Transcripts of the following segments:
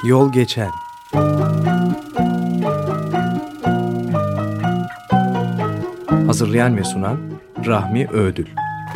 Yol geçen. Hazırlayan ve sunan Rahmi Ödül.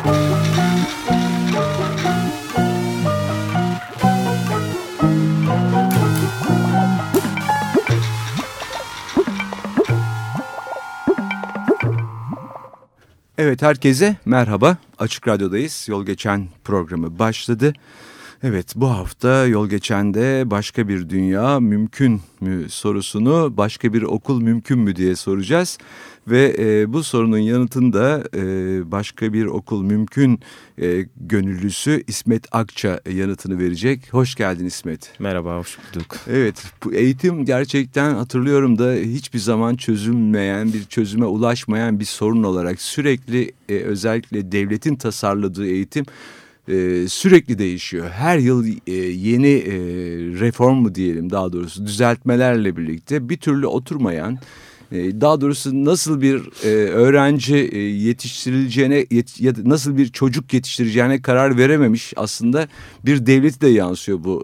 Evet, herkese merhaba. Açık Radyo'dayız. Yol Geçen programı başladı. Evet, bu hafta Yol Geçen'de başka bir dünya mümkün mü sorusunu başka bir okul mümkün mü diye soracağız. Ve bu sorunun yanıtında başka bir okul mümkün gönüllüsü İsmet Akça yanıtını verecek. Hoş geldin İsmet. Merhaba, hoş bulduk. Evet, bu eğitim gerçekten hatırlıyorum da hiçbir zaman çözülmeyen, bir çözüme ulaşmayan bir sorun olarak sürekli özellikle devletin tasarladığı eğitim sürekli değişiyor. Her yıl yeni reform mu diyelim, daha doğrusu düzeltmelerle birlikte bir türlü oturmayan, daha doğrusu nasıl bir öğrenci yetiştirileceğine ya da nasıl bir çocuk yetiştireceğine karar verememiş aslında bir devlet de yansıyor bu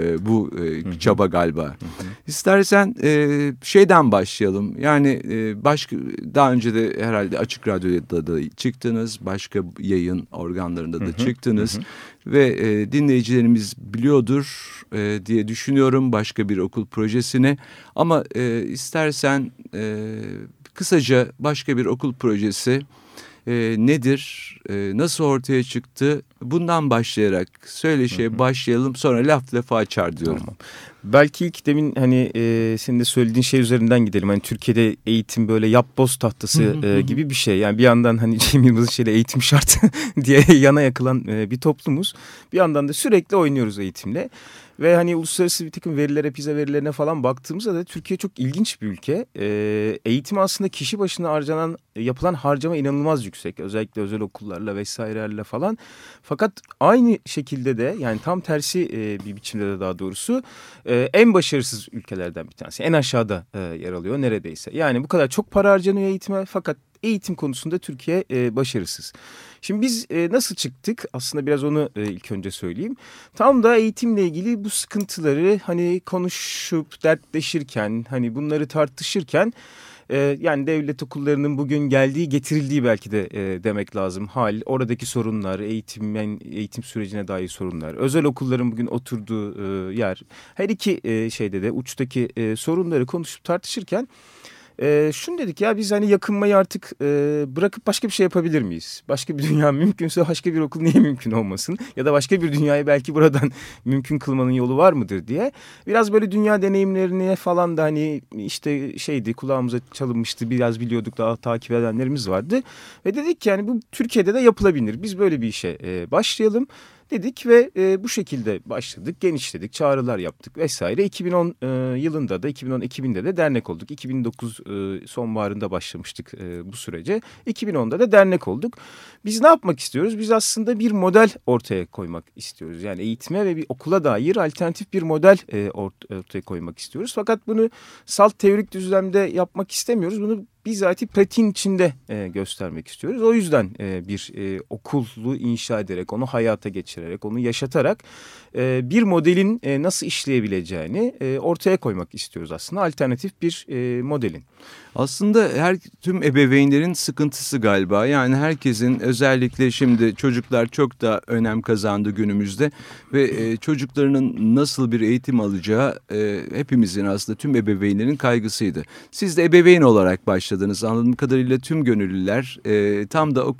çaba galiba. Hı hı. İstersen şeyden başlayalım. Yani başka daha önce de herhalde Açık Radyo'da da çıktınız, başka yayın organlarında da çıktınız. Hı hı. Ve dinleyicilerimiz biliyordur diye düşünüyorum başka bir okul projesini. Ama istersen kısaca başka bir okul projesi nedir, nasıl ortaya çıktı, bundan başlayarak söyleşiye başlayalım, sonra laf lafa açar diyorum. Tamam. Belki ilk demin hani senin de söylediğin şey üzerinden gidelim. Hani Türkiye'de eğitim böyle yapboz tahtası gibi bir şey. Yani bir yandan hani Cem Yılmaz'ın şeyle eğitim şart diye yana yakılan bir toplumuz. Bir yandan da sürekli oynuyoruz eğitimle. Ve hani uluslararası bir takım verilere, PISA verilerine falan baktığımızda da Türkiye çok ilginç bir ülke. Eğitim aslında kişi başına yapılan harcama inanılmaz yüksek. Özellikle özel okullarla vesairelerle falan. Fakat aynı şekilde de yani tam tersi bir biçimde de daha doğrusu en başarısız ülkelerden bir tanesi. En aşağıda yer alıyor neredeyse. Yani bu kadar çok para harcanıyor eğitime fakat eğitim konusunda Türkiye başarısız. Şimdi biz nasıl çıktık? Aslında biraz onu ilk önce söyleyeyim. Tam da eğitimle ilgili bu sıkıntıları hani konuşup dertleşirken, hani bunları tartışırken yani devlet okullarının bugün getirildiği belki de demek lazım. Oradaki sorunlar, eğitim sürecine dair sorunlar, özel okulların bugün oturduğu yer. Her iki şeyde de uçtaki sorunları konuşup tartışırken şunu dedik ya biz hani yakınmayı artık bırakıp başka bir şey yapabilir miyiz? Başka bir dünya mümkünse başka bir okul niye mümkün olmasın? Ya da başka bir dünyayı belki buradan mümkün kılmanın yolu var mıdır diye. Biraz böyle dünya deneyimlerini falan da hani işte kulağımıza çalınmıştı. Biraz biliyorduk, daha takip edenlerimiz vardı. Ve dedik ki yani bu Türkiye'de de yapılabilir. Biz böyle bir işe başlayalım dedik ve bu şekilde başladık, genişledik, çağrılar yaptık vesaire. 2010 yılında da 2010 Ekim'inde de dernek olduk. 2009 sonbaharında başlamıştık bu sürece. 2010'da da dernek olduk. Biz ne yapmak istiyoruz? Biz aslında bir model ortaya koymak istiyoruz. Yani eğitime ve bir okula dair alternatif bir model ortaya koymak istiyoruz. Fakat bunu salt teorik düzlemde yapmak istemiyoruz. Bunu bizzati pratiğin içinde göstermek istiyoruz. O yüzden bir okulu inşa ederek, onu hayata geçirerek, onu yaşatarak bir modelin nasıl işleyebileceğini ortaya koymak istiyoruz aslında. Alternatif bir modelin. Aslında tüm ebeveynlerin sıkıntısı galiba. Yani herkesin, özellikle şimdi çocuklar çok da önem kazandı günümüzde ve çocuklarının nasıl bir eğitim alacağı hepimizin, aslında tüm ebeveynlerin kaygısıydı. Siz de ebeveyn olarak başladınız. Anladığım kadarıyla tüm gönüllüler tam da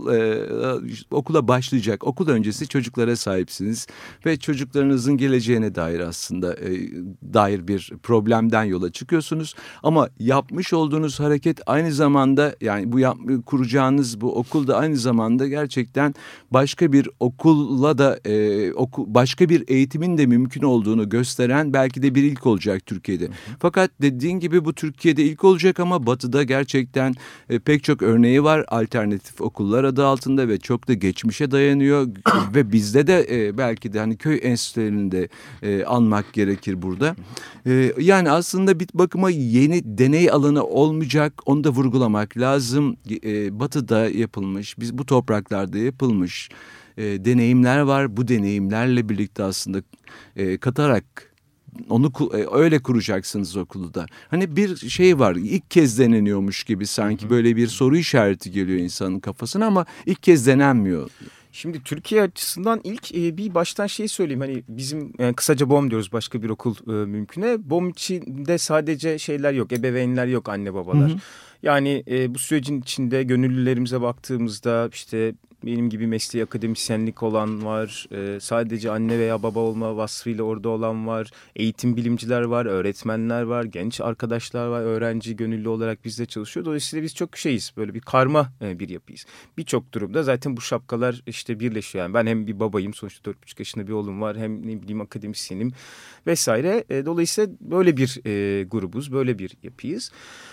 okula başlayacak, okul öncesi çocuklara sahipsiniz ve çocuklarınızın geleceğine dair aslında dair bir problemden yola çıkıyorsunuz. Ama yapmış olduğunuz hareket aynı zamanda, yani kuracağınız bu okul da aynı zamanda gerçekten başka bir okulla da başka bir eğitimin de mümkün olduğunu gösteren belki de bir ilk olacak Türkiye'de. Hı hı. Fakat dediğin gibi bu Türkiye'de ilk olacak ama Batı'da gerçekten pek çok örneği var. Alternatif okullar adı altında ve çok da geçmişe dayanıyor ve bizde de belki de hani köy enstitülerinde anmak gerekir burada. Yani aslında bir bakıma yeni deney alanı olmayacak, onu da vurgulamak lazım. Batı'da yapılmış, biz bu topraklarda yapılmış deneyimler var. Bu deneyimlerle birlikte aslında katarak öyle kuracaksınız okulu da. Hani bir şey var, ilk kez deneniyormuş gibi sanki böyle bir soru işareti geliyor insanın kafasına ama ilk kez denenmiyor. Şimdi Türkiye açısından ilk bir baştan şeyi söyleyeyim. Hani bizim kısaca BOM diyoruz, başka bir okul mümküne. BOM içinde sadece şeyler yok, ebeveynler yok, anne babalar. Hı hı. Yani bu sürecin içinde gönüllülerimize baktığımızda işte benim gibi mesleği akademisyenlik olan var. Sadece anne veya baba olma vasfıyla orada olan var. Eğitim bilimciler var, öğretmenler var, genç arkadaşlar var, öğrenci gönüllü olarak bizde çalışıyor. Dolayısıyla biz çok şeyiz, böyle bir karma bir yapıyız. Birçok durumda zaten bu şapkalar işte birleşiyor. Yani ben hem bir babayım, sonuçta 4,5 yaşında bir oğlum var, hem ne bileyim akademisyenim vesaire. Dolayısıyla böyle bir grubuz, böyle bir yapıyız.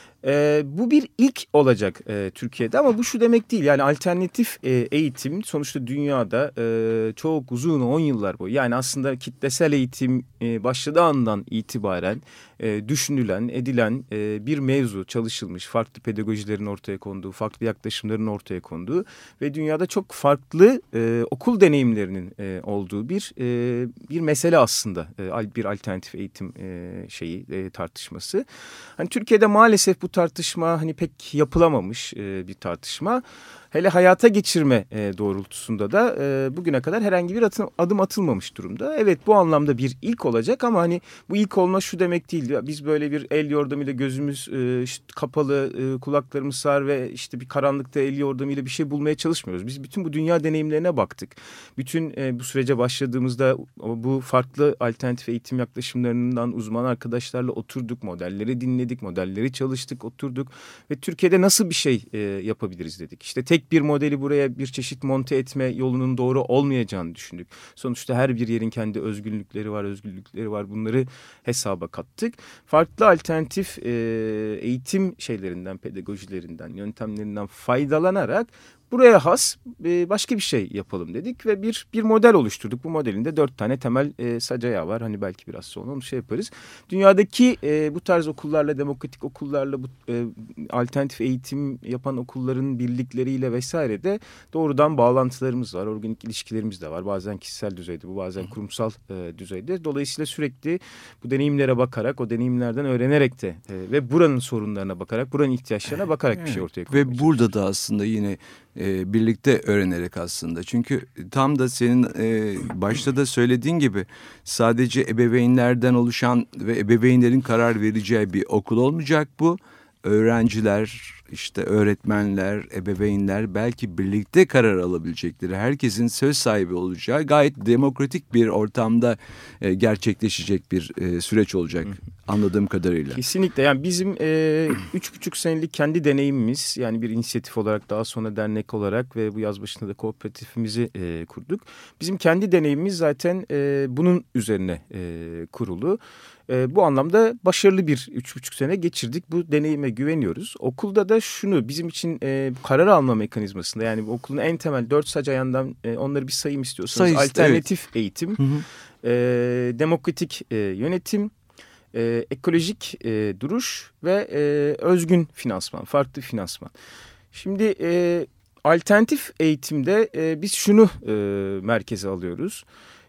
Bu bir ilk olacak Türkiye'de ama bu şu demek değil. Yani alternatif eğitim sonuçta dünyada çok uzun 10 yıllar boyu. Yani aslında kitlesel eğitim başladığı andan itibaren düşünülen, edilen bir mevzu, çalışılmış, farklı pedagojilerin ortaya konduğu, farklı yaklaşımların ortaya konduğu ve dünyada çok farklı okul deneyimlerinin olduğu bir mesele aslında. Bir alternatif eğitim tartışması. Hani Türkiye'de maalesef bu tartışma hani pek yapılamamış bir tartışma. Hele hayata geçirme doğrultusunda da bugüne kadar herhangi bir adım atılmamış durumda. Evet, bu anlamda bir ilk olacak ama hani bu ilk olma şu demek değil. Biz böyle bir el yordamıyla gözümüz işte kapalı, kulaklarımız sağır ve işte bir karanlıkta el yordamıyla bir şey bulmaya çalışmıyoruz. Biz bütün bu dünya deneyimlerine baktık. Bütün bu sürece başladığımızda bu farklı alternatif eğitim yaklaşımlarından uzman arkadaşlarla oturduk, modelleri dinledik, modelleri çalıştık, oturduk ve Türkiye'de nasıl bir şey yapabiliriz dedik. İşte tek bir modeli buraya bir çeşit monte etme yolunun doğru olmayacağını düşündük. Sonuçta her bir yerin kendi özgürlükleri var. Bunları hesaba kattık. Farklı alternatif eğitim pedagojilerinden, yöntemlerinden faydalanarak buraya has başka bir şey yapalım dedik ve bir model oluşturduk. Bu modelin de 4 tane temel sac ayağı var. Hani belki biraz sonra onu yaparız. Dünyadaki bu tarz okullarla, demokratik okullarla, bu alternatif eğitim yapan okulların birlikleriyle vesaire de doğrudan bağlantılarımız var. Organik ilişkilerimiz de var. Bazen kişisel düzeyde, bu bazen kurumsal düzeyde. Dolayısıyla sürekli bu deneyimlere bakarak, o deneyimlerden öğrenerek de ve buranın sorunlarına bakarak, buranın ihtiyaçlarına bakarak bir şey ortaya koymak. Ve burada da aslında yine birlikte öğrenerek aslında. Çünkü tam da senin başta da söylediğin gibi sadece ebeveynlerden oluşan ve ebeveynlerin karar vereceği bir okul olmayacak bu. Öğrenciler, işte öğretmenler, ebeveynler belki birlikte karar alabilecekleri, herkesin söz sahibi olacağı gayet demokratik bir ortamda gerçekleşecek bir süreç olacak anladığım kadarıyla. Kesinlikle, yani bizim 3,5 senelik kendi deneyimimiz, yani bir inisiyatif olarak, daha sonra dernek olarak ve bu yaz başında da kooperatifimizi kurduk. Bizim kendi deneyimimiz zaten bunun üzerine kurulu. Bu anlamda başarılı bir 3,5 sene geçirdik. Bu deneyime güveniyoruz. Okulda da şunu bizim için karar alma mekanizmasında, yani okulun en temel 4 sac ayağından onları bir sayayım istiyorsanız. Alternatif eğitim, demokratik yönetim, ekolojik duruş ve özgün finansman, farklı finansman. Şimdi alternatif eğitimde biz şunu merkeze alıyoruz.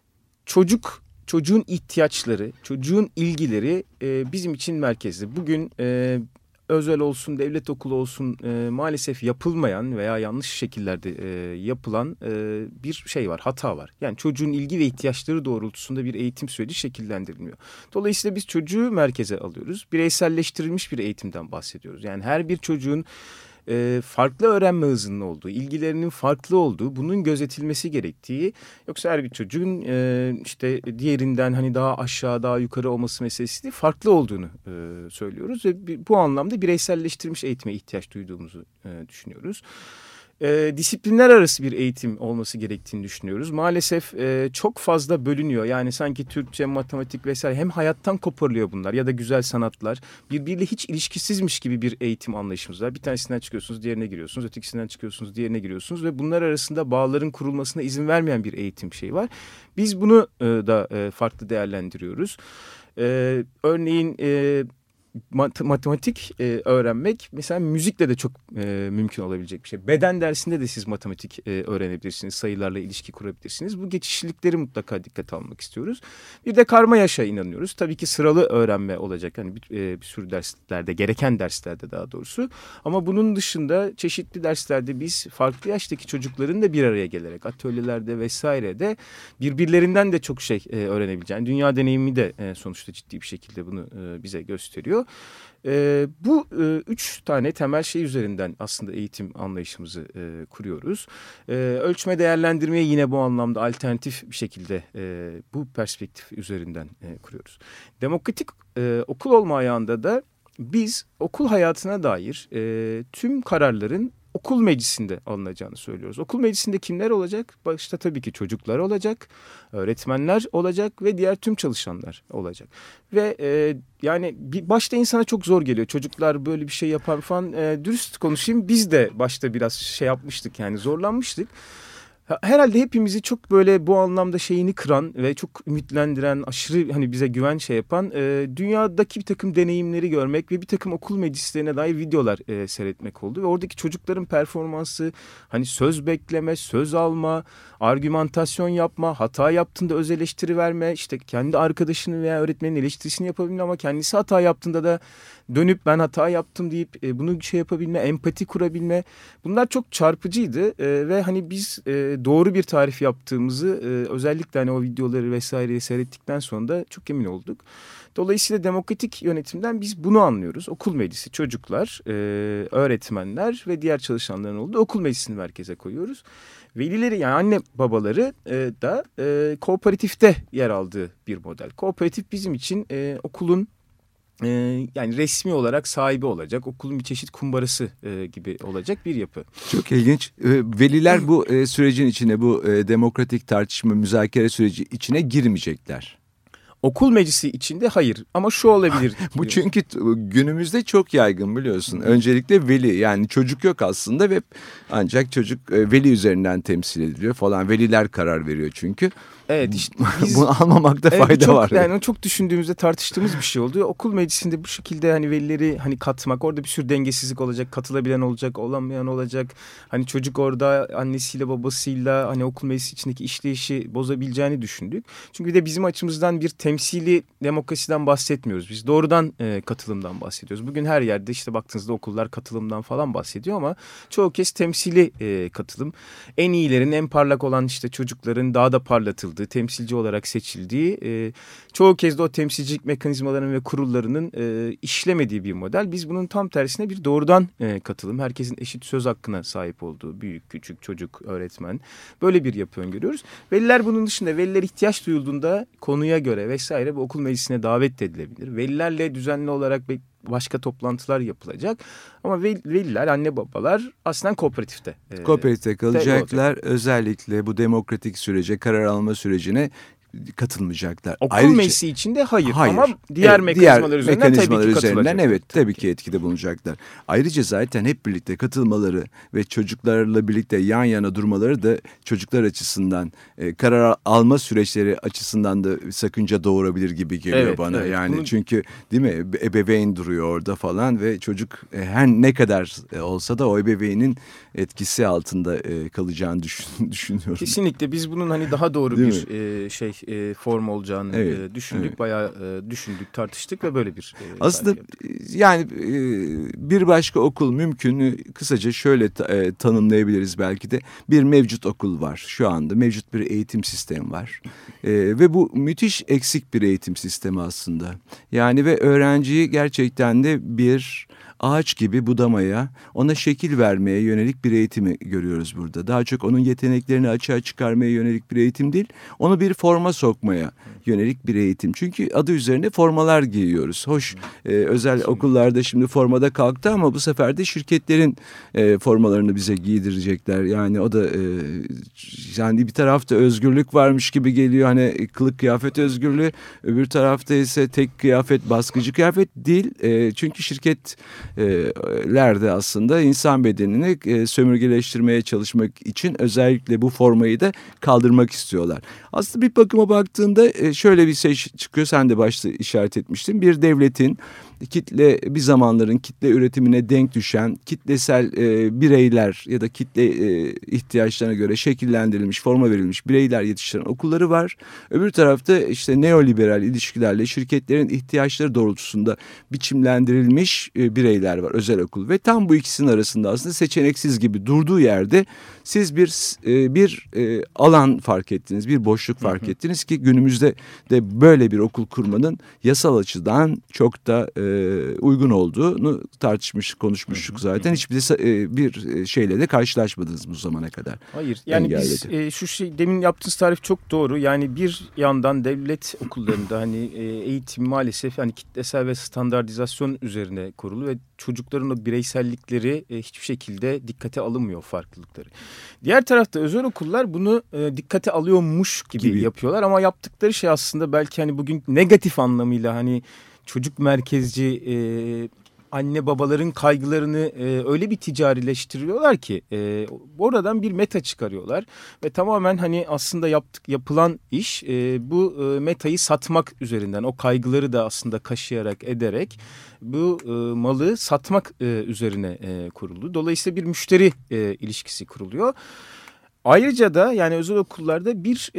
Çocuğun ihtiyaçları, çocuğun ilgileri bizim için merkezde. Bugün özel olsun, devlet okulu olsun maalesef yapılmayan veya yanlış şekillerde yapılan bir şey var, hata var. Yani çocuğun ilgi ve ihtiyaçları doğrultusunda bir eğitim süreci şekillendirilmiyor. Dolayısıyla biz çocuğu merkeze alıyoruz. Bireyselleştirilmiş bir eğitimden bahsediyoruz. Yani her bir çocuğun farklı öğrenme hızının olduğu, ilgilerinin farklı olduğu, bunun gözetilmesi gerektiği, yoksa her bir çocuğun işte diğerinden hani daha aşağı, daha yukarı olması meselesi değil, farklı olduğunu söylüyoruz ve bu anlamda bireyselleştirilmiş eğitime ihtiyaç duyduğumuzu düşünüyoruz. Disiplinler arası bir eğitim olması gerektiğini düşünüyoruz. Maalesef çok fazla bölünüyor. Yani sanki Türkçe, matematik vesaire hem hayattan koparılıyor bunlar ya da güzel sanatlar. Birbiriyle hiç ilişkisizmiş gibi bir eğitim anlayışımız var. Bir tanesinden çıkıyorsunuz, diğerine giriyorsunuz. Ötekisinden çıkıyorsunuz, diğerine giriyorsunuz. Ve bunlar arasında bağların kurulmasına izin vermeyen bir eğitim şeyi var. Biz bunu da farklı değerlendiriyoruz. Örneğin matematik öğrenmek mesela müzikle de çok mümkün olabilecek bir şey. Beden dersinde de siz matematik öğrenebilirsiniz. Sayılarla ilişki kurabilirsiniz. Bu geçişlilikleri mutlaka dikkate almak istiyoruz. Bir de karma yaşa inanıyoruz. Tabii ki sıralı öğrenme olacak. Hani bir sürü derslerde, gereken derslerde daha doğrusu. Ama bunun dışında çeşitli derslerde biz farklı yaştaki çocukların da bir araya gelerek atölyelerde vesairede birbirlerinden de çok şey öğrenebileceğini, dünya deneyimi de sonuçta ciddi bir şekilde bunu bize gösteriyor. Bu 3 tane temel şey üzerinden aslında eğitim anlayışımızı kuruyoruz. Ölçme değerlendirmeyi yine bu anlamda alternatif bir şekilde bu perspektif üzerinden kuruyoruz. Demokratik okul olma ayağında da biz okul hayatına dair tüm kararların okul meclisinde alınacağını söylüyoruz. Okul meclisinde kimler olacak? Başta tabii ki çocuklar olacak, öğretmenler olacak ve diğer tüm çalışanlar olacak. Ve yani başta insana çok zor geliyor. Çocuklar böyle bir şey yapar falan. Dürüst konuşayım, biz de başta biraz şey yapmıştık, yani zorlanmıştık. Herhalde hepimizi çok böyle bu anlamda şeyini kıran ve çok ümitlendiren, aşırı hani bize güven şey yapan dünyadaki bir takım deneyimleri görmek ve bir takım okul meclislerine dair videolar seyretmek oldu. Ve oradaki çocukların performansı, hani söz bekleme, söz alma, argümantasyon yapma, hata yaptığında öz eleştiri verme, işte kendi arkadaşının veya öğretmenin eleştirisini yapabilme ama kendisi hata yaptığında da dönüp ben hata yaptım deyip bunu şey yapabilme, empati kurabilme, bunlar çok çarpıcıydı ve hani biz doğru bir tarif yaptığımızı özellikle hani o videoları vesaireyi seyrettikten sonra da çok emin olduk. Dolayısıyla demokratik yönetimden biz bunu anlıyoruz. Okul meclisi, çocuklar, öğretmenler ve diğer çalışanların olduğu okul meclisini merkeze koyuyoruz. Velileri, yani anne babaları da kooperatifte yer aldığı bir model. Kooperatif bizim için okulun yani resmi olarak sahibi olacak, okulun bir çeşit kumbarası gibi olacak bir yapı. Çok ilginç. Veliler bu sürecin içine, bu demokratik tartışma, müzakere süreci içine girmeyecekler. Okul meclisi içinde hayır, ama şu olabilir. Bu çünkü günümüzde çok yaygın, biliyorsun. Öncelikle veli, yani çocuk yok aslında ve ancak çocuk veli üzerinden temsil ediliyor falan. Veliler karar veriyor çünkü. Evet, işte biz, bunu almamakta fayda var. Yani çok düşündüğümüzde, tartıştığımız bir şey oldu. Okul meclisinde bu şekilde hani velileri hani katmak, orada bir sürü dengesizlik olacak, katılabilen olacak, olamayan olacak. Hani çocuk orada annesiyle babasıyla hani okul meclisi içindeki işleyişi bozabileceğini düşündük. Çünkü bir de bizim açımızdan bir temsili demokrasiden bahsetmiyoruz. Biz doğrudan katılımdan bahsediyoruz. Bugün her yerde işte baktığınızda okullar katılımdan falan bahsediyor ama çoğu kez temsili katılım. En iyilerin, en parlak olan işte çocukların daha da parlatıldığı, temsilci olarak seçildiği, çoğu kez de o temsilcilik mekanizmalarının ve kurullarının işlemediği bir model. Biz bunun tam tersine bir doğrudan katılım, herkesin eşit söz hakkına sahip olduğu, büyük, küçük, çocuk, öğretmen, böyle bir yapı öngörüyoruz. Veliler bunun dışında, veliler ihtiyaç duyulduğunda konuya göre vesaire bu okul meclisine davet edilebilir. Velilerle düzenli olarak başka toplantılar yapılacak. Ama veliler, anne babalar aslında kooperatifte. Kooperatifte kalacaklar. Özellikle bu demokratik sürece, karar alma sürecine katılmayacaklar. Okul meclisi içinde hayır. Ama diğer mekanizmalar üzerinden tabii ki katılacaklar. Evet, tabii ki etkide bulunacaklar. Ayrıca zaten hep birlikte katılmaları ve çocuklarla birlikte yan yana durmaları da çocuklar açısından, karar alma süreçleri açısından da sakınca doğurabilir gibi geliyor bana. Evet, yani çünkü değil mi, ebeveyn duruyor orada falan ve çocuk her ne kadar olsa da o ebeveynin etkisi altında kalacağını düşünüyorum. Kesinlikle biz bunun hani daha doğru bir form olacağını düşündük. Bayağı düşündük, tartıştık ve böyle bir aslında yani bir başka okul mümkün. Kısaca şöyle tanımlayabiliriz belki de. Bir mevcut okul var. Şu anda mevcut bir eğitim sistemi var. Ve bu müthiş eksik bir eğitim sistemi aslında. Yani ve öğrenciyi gerçekten de bir ağaç gibi budamaya, ona şekil vermeye yönelik bir eğitimi görüyoruz burada. Daha çok onun yeteneklerini açığa çıkarmaya yönelik bir eğitim değil, onu bir forma sokmaya yönelik bir eğitim. Çünkü adı üzerine formalar giyiyoruz. Hoş, özel okullarda şimdi formada kalktı ama bu sefer de şirketlerin formalarını bize giydirecekler. Yani o da yani bir tarafta özgürlük varmış gibi geliyor. Hani kılık kıyafet özgürlüğü, öbür tarafta ise tek kıyafet, baskıcı kıyafet değil. Çünkü şirketlerde aslında insan bedenini sömürgeleştirmeye çalışmak için özellikle bu formayı da kaldırmak istiyorlar. Aslında bir bakıma baktığında şöyle bir şey çıkıyor. Sen de başta işaret etmiştin. Bir devletin bir zamanların kitle üretimine denk düşen kitlesel bireyler ya da kitle ihtiyaçlarına göre şekillendirilmiş, forma verilmiş bireyler yetiştiren okulları var. Öbür tarafta işte neoliberal ilişkilerle şirketlerin ihtiyaçları doğrultusunda biçimlendirilmiş bireyler var, özel okul. Ve tam bu ikisinin arasında aslında seçeneksiz gibi durduğu yerde siz bir alan fark ettiniz, bir boşluk fark ettiniz ki günümüzde de böyle bir okul kurmanın yasal açıdan çok da uygun olduğunu konuşmuştuk zaten. Hiçbir bir şeyle de karşılaşmadınız bu zamana kadar. Hayır. Yani biz demin yaptığınız tarif çok doğru. Yani bir yandan devlet okullarında hani eğitim maalesef hani kitlesel ve standartizasyon üzerine kurulu ve çocukların o bireysellikleri hiçbir şekilde dikkate alınmıyor, farklılıkları. Diğer tarafta özel okullar bunu dikkate alıyormuş gibi yapıyorlar ama yaptıkları şey aslında belki hani bugün negatif anlamıyla hani çocuk merkezci anne babaların kaygılarını öyle bir ticarileştiriyorlar ki oradan bir meta çıkarıyorlar ve tamamen hani aslında yapılan iş bu metayı satmak üzerinden, o kaygıları da aslında kaşıyarak ederek bu malı satmak üzerine kuruldu. Dolayısıyla bir müşteri ilişkisi kuruluyor. Ayrıca da yani özel okullarda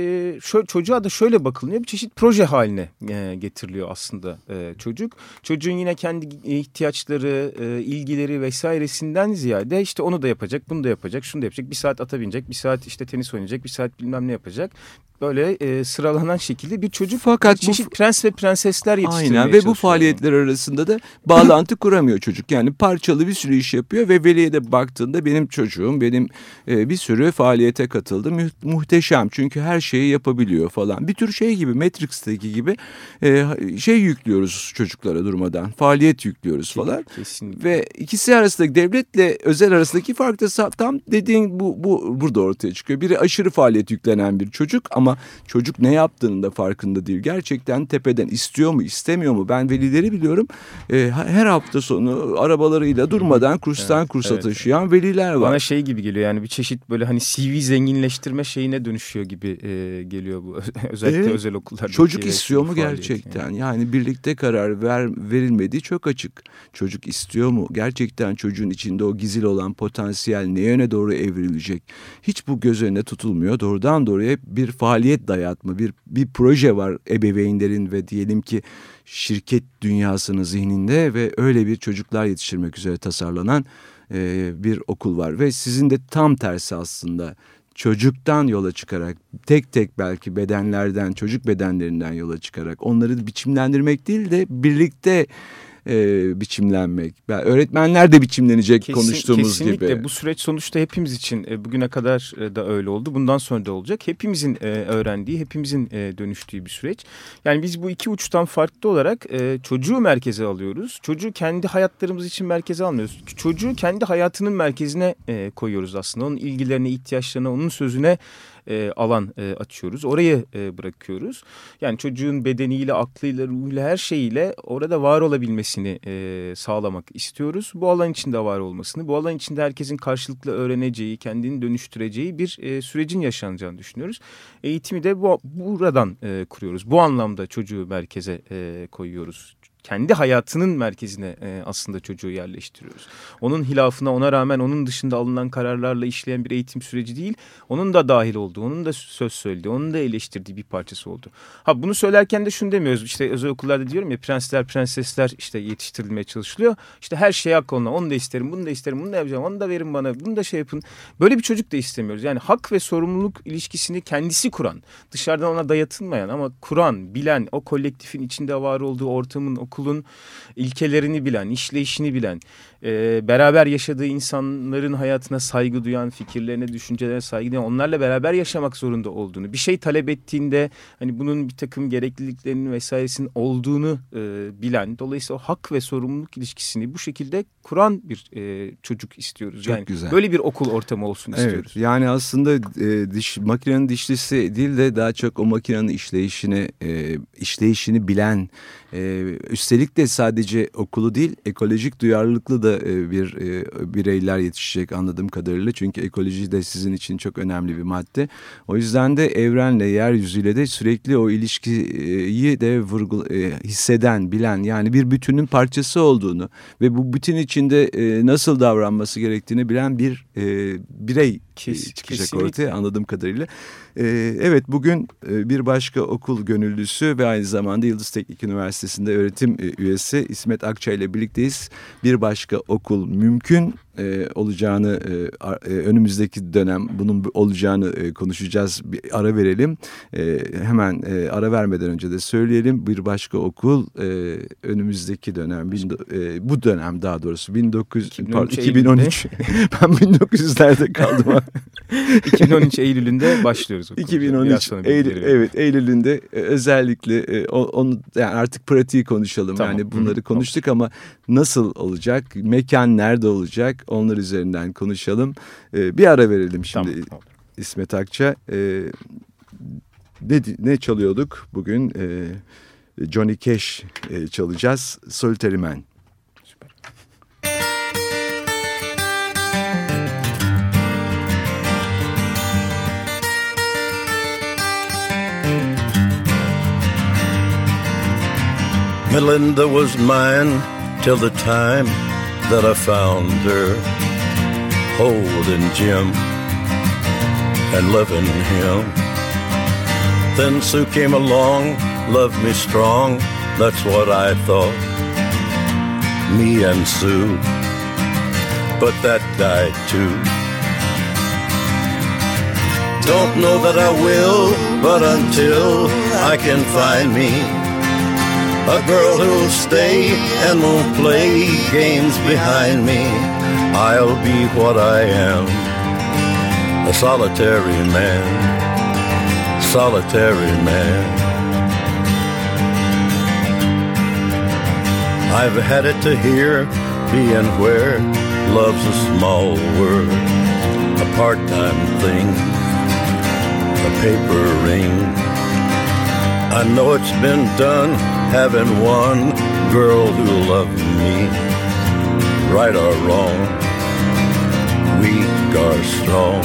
çocuğa da şöyle bakılıyor, bir çeşit proje haline getiriliyor aslında çocuk. Çocuğun yine kendi ihtiyaçları, ilgileri vesairesinden ziyade işte onu da yapacak, bunu da yapacak, şunu da yapacak. Bir saat ata binecek, bir saat işte tenis oynayacak, bir saat bilmem ne yapacak. Böyle sıralanan şekilde bir çocuk, fakat bir çeşit prens ve prensesler yetiştirmeye çalışıyor. Aynen, ve bu faaliyetler arasında da bağlantı kuramıyor çocuk. Yani parçalı bir sürü iş yapıyor ve veliye de baktığında benim çocuğum bir sürü faaliyete katıldı. Muhteşem, çünkü her şeyi yapabiliyor falan. Bir tür şey gibi, Matrix'teki gibi şey yüklüyoruz çocuklara durmadan. Faaliyet yüklüyoruz falan. Kesinlikle. Ve ikisi arasındaki, devletle özel arasındaki fark da tam dediğin bu burada ortaya çıkıyor. Biri aşırı faaliyet yüklenen bir çocuk ama çocuk ne yaptığının da farkında değil. Gerçekten tepeden istiyor mu, istemiyor mu? Ben velileri biliyorum. Her hafta sonu arabalarıyla durmadan kurstan kursa taşıyan veliler var. Bana şey gibi geliyor, yani bir çeşit böyle hani CV zenginleştirme şeyine dönüşüyor gibi geliyor bu. Özellikle özel okullarda. Çocuk istiyor mu gerçekten? Yani birlikte karar verilmediği çok açık. Çocuk istiyor mu? Gerçekten çocuğun içinde o gizli olan potansiyel ne yöne doğru evrilecek? Hiç bu göz önüne tutulmuyor. Doğrudan doğruya bir faaliyet dayatma, bir proje var ebeveynlerin ve diyelim ki şirket dünyasının zihninde ve öyle bir çocuklar yetiştirmek üzere tasarlanan bir okul var. Ve sizin de tam tersi aslında, çocuktan yola çıkarak, tek tek belki bedenlerden, çocuk bedenlerinden yola çıkarak onları biçimlendirmek değil de birlikte biçimlenmek. Öğretmenler de biçimlenecek, konuştuğumuz gibi. Kesinlikle. Bu süreç sonuçta hepimiz için bugüne kadar da öyle oldu. Bundan sonra da olacak. Hepimizin öğrendiği, hepimizin dönüştüğü bir süreç. Yani biz bu iki uçtan farklı olarak çocuğu merkeze alıyoruz. Çocuğu kendi hayatlarımız için merkeze almıyoruz. Çocuğu kendi hayatının merkezine koyuyoruz aslında. Onun ilgilerine, ihtiyaçlarına, onun sözüne alan açıyoruz. Orayı bırakıyoruz. Yani çocuğun bedeniyle, aklıyla, ruhuyla, her şeyiyle orada var olabilmesini sağlamak istiyoruz. Bu alan içinde var olmasını, bu alan içinde herkesin karşılıklı öğreneceği, kendini dönüştüreceği bir sürecin yaşanacağını düşünüyoruz. Eğitimi de buradan kuruyoruz. Bu anlamda çocuğu merkeze koyuyoruz. Kendi hayatının merkezine aslında çocuğu yerleştiriyoruz. Onun hilafına, ona rağmen onun dışında alınan kararlarla işleyen bir eğitim süreci değil. Onun da dahil olduğu, onun da söz söylediği, onun da eleştirdiği bir parçası oldu. Bunu söylerken de şunu demiyoruz. İşte özel okullarda diyorum ya, prensler, prensesler işte yetiştirilmeye çalışılıyor. İşte her şey hak onunla. Onu da isterim, bunu da isterim, bunu da yapacağım, onu da verin bana, bunu da şey yapın. Böyle bir çocuk da istemiyoruz. Yani hak ve sorumluluk ilişkisini kendisi kuran, dışarıdan ona dayatılmayan ama kuran, bilen, o kolektifin içinde var olduğu ortamın, okulun ilkelerini bilen, işleyişini bilen, beraber yaşadığı insanların hayatına saygı duyan, fikirlerine, düşüncelerine saygı duyan, onlarla beraber yaşamak zorunda olduğunu, bir şey talep ettiğinde hani bunun bir takım gerekliliklerinin vesairesinin olduğunu bilen, dolayısıyla o hak ve sorumluluk ilişkisini bu şekilde kuran bir çocuk istiyoruz. Çok yani güzel. Böyle bir okul ortamı olsun istiyoruz. Yani aslında makinenin dişlisi değil de daha çok o makinenin işleyişini bilen, üstelik de sadece okulu değil, ekolojik duyarlılıklı da başarılı bireyler yetişecek anladığım kadarıyla. Çünkü ekoloji de sizin için çok önemli bir madde. O yüzden de evrenle, yeryüzüyle de sürekli o ilişkiyi de hisseden, bilen, yani bir bütünün parçası olduğunu ve bu bütün içinde nasıl davranması gerektiğini bilen bir birey çıkacak kesinlikle ortaya anladığım kadarıyla. Evet, bugün bir başka okul gönüllüsü ve aynı zamanda Yıldız Teknik Üniversitesi'nde öğretim üyesi İsmet Akça ile birlikteyiz. Bir başka okul mümkün olacağını, önümüzdeki dönem bunun olacağını konuşacağız. Bir ara verelim. Hemen ara vermeden önce de söyleyelim. Bir başka okul önümüzdeki dönem, bu dönem daha doğrusu 2013. Ben 1900'lerde kaldım. 2013 Eylül'ünde başlıyoruz. 2013 Eylül'ünde özellikle onu yani artık pratiği konuşalım. Tamam. Yani bunları konuştuk ama nasıl olacak? Mekan nerede olacak? Onlar üzerinden konuşalım. Bir ara verelim şimdi. Tamam. İsmet Akça. Ne çalıyorduk bugün? Johnny Cash çalacağız. Solitary Man. Melinda was mine till the time that I found her, holding Jim and loving him. Then Sue came along, loved me strong, that's what I thought, me and Sue, but that died too. Don't know that I will, but until I can find me a girl who'll stay and won't play games behind me, I'll be what I am, a solitary man, solitary man. I've had it to here, being where love's a small word, a part-time thing, a paper ring. I know it's been done, having one girl who loved me, right or wrong, weak or strong.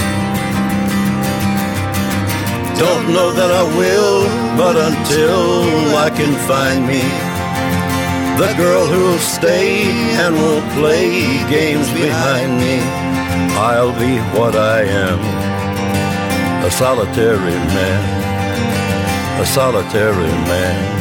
Don't know that I will, but until I can find me the girl who'll stay and won't play games behind me, I'll be what I am, a solitary man, a solitary man.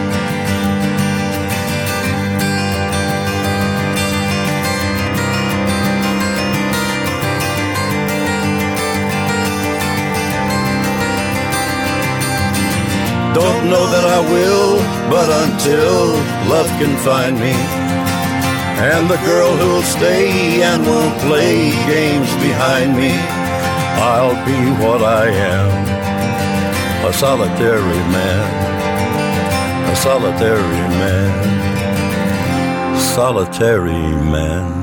Don't know that I will, but until love can find me, and the girl who'll stay and won't play games behind me, I'll be what I am, a solitary man, a solitary man, solitary man.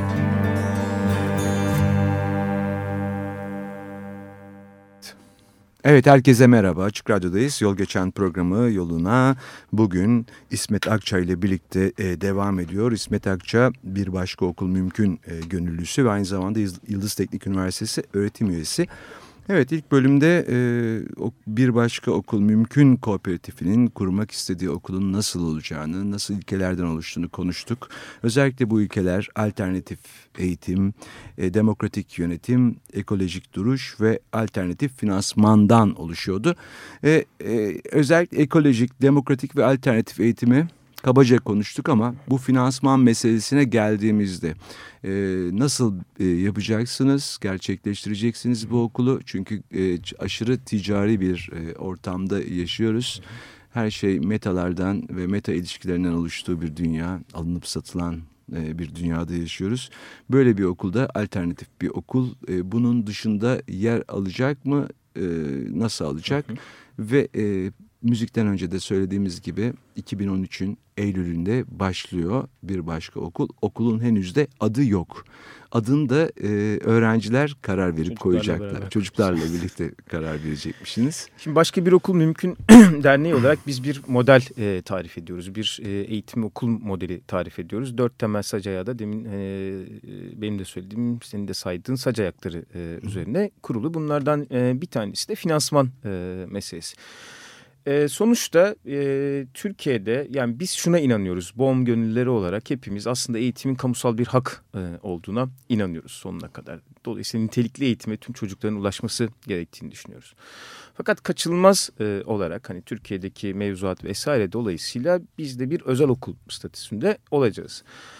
Evet, herkese merhaba. Açık Radyo'dayız. Yol Geçen programı yoluna bugün İsmet Akça ile birlikte devam ediyor. İsmet Akça bir başka okul mümkün gönüllüsü ve aynı zamanda Yıldız Teknik Üniversitesi öğretim üyesi. Evet, ilk bölümde bir başka okul mümkün kooperatifinin kurmak istediği okulun nasıl olacağını, nasıl ilkelerden oluştuğunu konuştuk. Özellikle bu ilkeler alternatif eğitim, demokratik yönetim, ekolojik duruş ve alternatif finansmandan oluşuyordu. Özellikle ekolojik, demokratik ve alternatif eğitimi kabaca konuştuk ama bu finansman meselesine geldiğimizde nasıl yapacaksınız, gerçekleştireceksiniz bu okulu? Çünkü aşırı ticari bir ortamda yaşıyoruz. Her şey metalardan ve meta ilişkilerinden oluştuğu bir dünya, alınıp satılan bir dünyada yaşıyoruz. Böyle bir okulda alternatif bir okul bunun dışında yer alacak mı? Nasıl alacak? Ve müzikten önce de söylediğimiz gibi 2013'ün Eylül'ünde başlıyor bir başka okul. Okulun henüz de adı yok. Adını da öğrenciler karar verip koyacaklar. Çocuklarla birlikte karar verecekmişsiniz. Şimdi başka bir okul mümkün derneği olarak biz bir model tarif ediyoruz. Bir eğitim okul modeli tarif ediyoruz. 4 temel sac ayağı da demin benim de söylediğim, senin de saydığın sac ayakları üzerine kurulu. Bunlardan bir tanesi de finansman meselesi. Sonuçta Türkiye'de yani biz şuna inanıyoruz. BOM gönüllüleri olarak hepimiz aslında eğitimin kamusal bir hak olduğuna inanıyoruz sonuna kadar. Dolayısıyla nitelikli eğitime tüm çocukların ulaşması gerektiğini düşünüyoruz. Fakat kaçınılmaz olarak hani Türkiye'deki mevzuat vesaire dolayısıyla biz de bir özel okul statüsünde olacağız.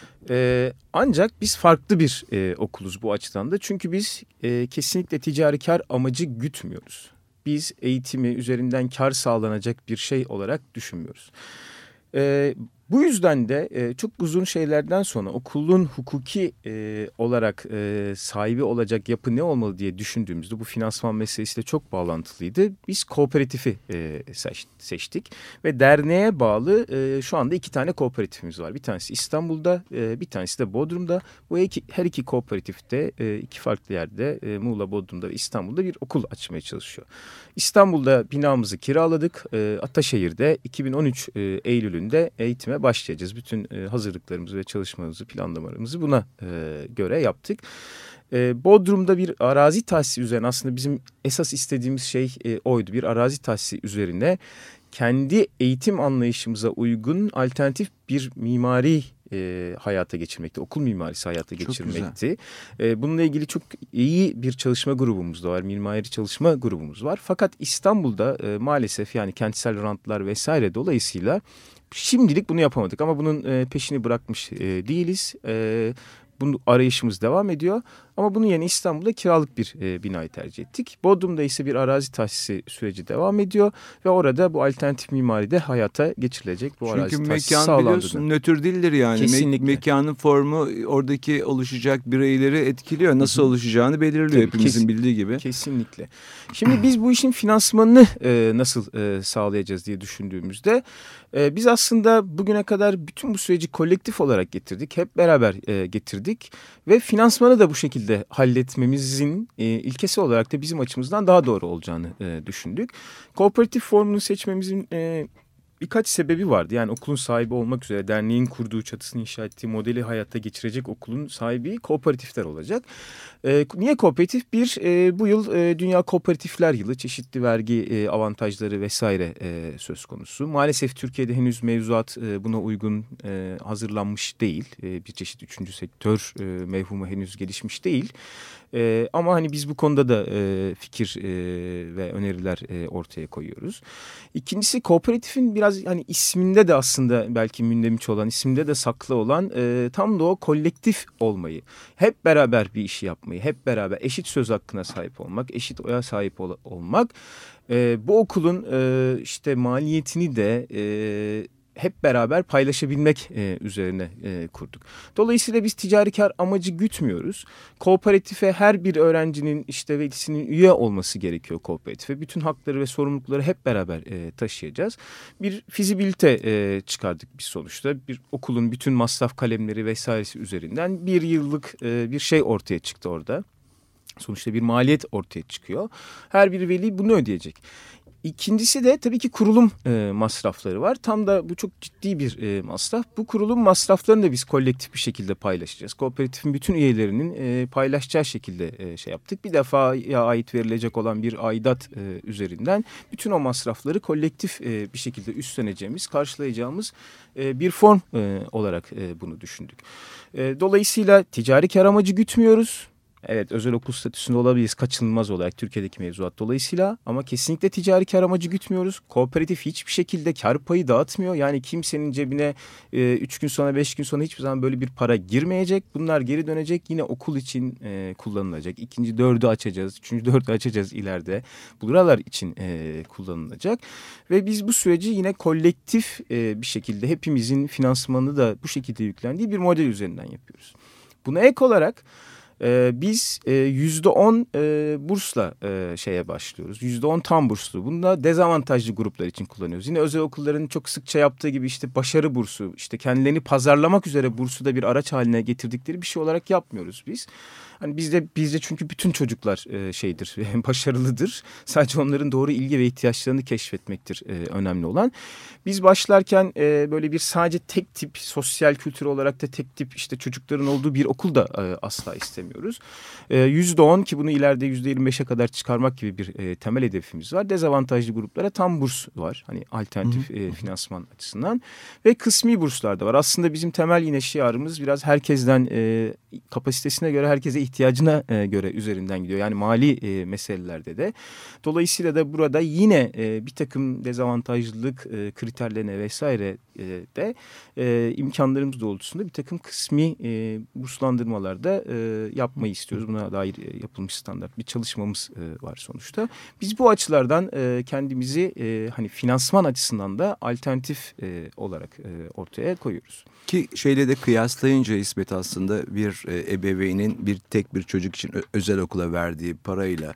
Ancak biz farklı bir okuluz bu açıdan da. Çünkü biz kesinlikle ticari kar amacı gütmüyoruz. Biz eğitimi üzerinden kar sağlanacak bir şey olarak düşünmüyoruz. Bu yüzden de çok uzun şeylerden sonra okulun hukuki olarak sahibi olacak yapı ne olmalı diye düşündüğümüzde bu finansman meselesiyle çok bağlantılıydı. Biz kooperatifi seçtik ve derneğe bağlı şu anda 2 tane kooperatifimiz var. Bir tanesi İstanbul'da, bir tanesi de Bodrum'da. Bu her iki kooperatifte 2 farklı yerde Muğla, Bodrum'da ve İstanbul'da bir okul açmaya çalışıyor. İstanbul'da binamızı kiraladık. Ataşehir'de 2013 Eylül'ünde eğitime başlayacağız. Bütün hazırlıklarımızı ve çalışmalarımızı, planlamalarımızı buna göre yaptık. Bodrum'da bir arazi tahsisi üzerine aslında bizim esas istediğimiz şey oydu. Bir arazi tahsisi üzerine kendi eğitim anlayışımıza uygun alternatif bir mimari hayata geçirmekti. Okul mimarisi hayata geçirmekti. Bununla ilgili çok iyi bir çalışma grubumuz da var. Mimari çalışma grubumuz var. Fakat İstanbul'da maalesef yani kentsel rantlar vesaire dolayısıyla şimdilik bunu yapamadık. Ama bunun peşini bırakmış değiliz. Bunun arayışımız devam ediyor. Ama bunun yerine İstanbul'da kiralık bir binayı tercih ettik. Bodrum'da ise bir arazi tahsisi süreci devam ediyor. Ve orada bu alternatif mimari de hayata geçirilecek. Bu arazi tahsisi çünkü mekan biliyorsun nötr değildir yani. Kesinlikle. Mekanın formu oradaki oluşacak bireyleri etkiliyor. Nasıl oluşacağını belirliyor hepimizin bildiği gibi. Kesinlikle. Şimdi biz bu işin finansmanını nasıl sağlayacağız diye düşündüğümüzde biz aslında bugüne kadar bütün bu süreci kolektif olarak getirdik. Hep beraber getirdik ve finansmanı da bu şekilde halletmemizin ilkesi olarak da bizim açımızdan daha doğru olacağını düşündük. Kooperatif formunu seçmemizin birkaç sebebi vardı. Yani okulun sahibi olmak üzere derneğin kurduğu, çatısını inşa ettiği modeli hayata geçirecek okulun sahibi kooperatifler olacak. Niye kooperatif? Bu yıl Dünya Kooperatifler Yılı, çeşitli vergi avantajları vesaire söz konusu. Maalesef Türkiye'de henüz mevzuat buna uygun hazırlanmış değil. Bir çeşit 3. sektör mevhumu henüz gelişmiş değil. Ama hani biz bu konuda da fikir ve öneriler ortaya koyuyoruz. İkincisi kooperatifin biraz hani isminde de aslında belki mündemiş olan, isminde de saklı olan tam da o kolektif olmayı, hep beraber bir işi yapmayı, hep beraber eşit söz hakkına sahip olmak, eşit oya sahip olmak. Bu okulun işte maliyetini de hep beraber paylaşabilmek üzerine kurduk. Dolayısıyla biz ticari kar amacı gütmüyoruz. Kooperatife her bir öğrencinin işte velisinin üye olması gerekiyor kooperatife. Bütün hakları ve sorumlulukları hep beraber taşıyacağız. Bir fizibilite çıkardık biz sonuçta. Bir okulun bütün masraf kalemleri vesairesi üzerinden bir yıllık bir şey ortaya çıktı orada. Sonuçta bir maliyet ortaya çıkıyor. Her bir veli bunu ödeyecek. İkincisi de tabii ki kurulum masrafları var. Tam da bu çok ciddi bir masraf. Bu kurulum masraflarını da biz kolektif bir şekilde paylaşacağız. Kooperatifin bütün üyelerinin paylaşacağı şekilde şey yaptık. Bir defaya ait verilecek olan bir aidat üzerinden bütün o masrafları kolektif bir şekilde üstleneceğimiz, karşılayacağımız bir form olarak bunu düşündük. Dolayısıyla ticari kar amacı gütmüyoruz. Evet, özel okul statüsünde olabiliriz kaçınılmaz olarak Türkiye'deki mevzuat dolayısıyla, ama kesinlikle ticari kar amacı gütmüyoruz. Kooperatif hiçbir şekilde kar payı dağıtmıyor. Yani kimsenin cebine 3 gün sonra 5 gün sonra hiçbir zaman böyle bir para girmeyecek. Bunlar geri dönecek, yine okul için kullanılacak. 2. 4'ü açacağız, 3. 4'ü açacağız ileride. Buralar için kullanılacak. Ve biz bu süreci yine kolektif bir şekilde hepimizin finansmanı da bu şekilde yüklendiği bir model üzerinden yapıyoruz. Buna ek olarak Biz %10 bursla şeye başlıyoruz. %10 tam burslu. Bunu da dezavantajlı gruplar için kullanıyoruz. Yine özel okulların çok sıkça yaptığı gibi işte başarı bursu, işte kendilerini pazarlamak üzere bursu da bir araç haline getirdikleri bir şey olarak yapmıyoruz biz. Hani bizde çünkü bütün çocuklar şeydir, başarılıdır. Sadece onların doğru ilgi ve ihtiyaçlarını keşfetmektir önemli olan. Biz başlarken böyle bir sadece tek tip, sosyal kültür olarak da tek tip işte çocukların olduğu bir okul da asla istemiyoruz. %10 ki bunu ileride %25'e kadar çıkarmak gibi bir temel hedefimiz var. Dezavantajlı gruplara tam burs var. Hani alternatif finansman açısından ve kısmi burslar da var. Aslında bizim temel yine şiarımız biraz herkesten kapasitesine göre, herkese ihtiyacına göre üzerinden gidiyor. Yani mali meselelerde de. Dolayısıyla da burada yine bir takım dezavantajlılık kriterlerine vesaire de imkanlarımız doğrultusunda bir takım kısmi burslandırmalar da yapmayı istiyoruz. Buna dair yapılmış standart bir çalışmamız var sonuçta. Biz bu açılardan kendimizi hani finansman açısından da alternatif olarak ortaya koyuyoruz. Ki şeyle de kıyaslayınca İsmet aslında bir ebeveynin tek bir çocuk için özel okula verdiği parayla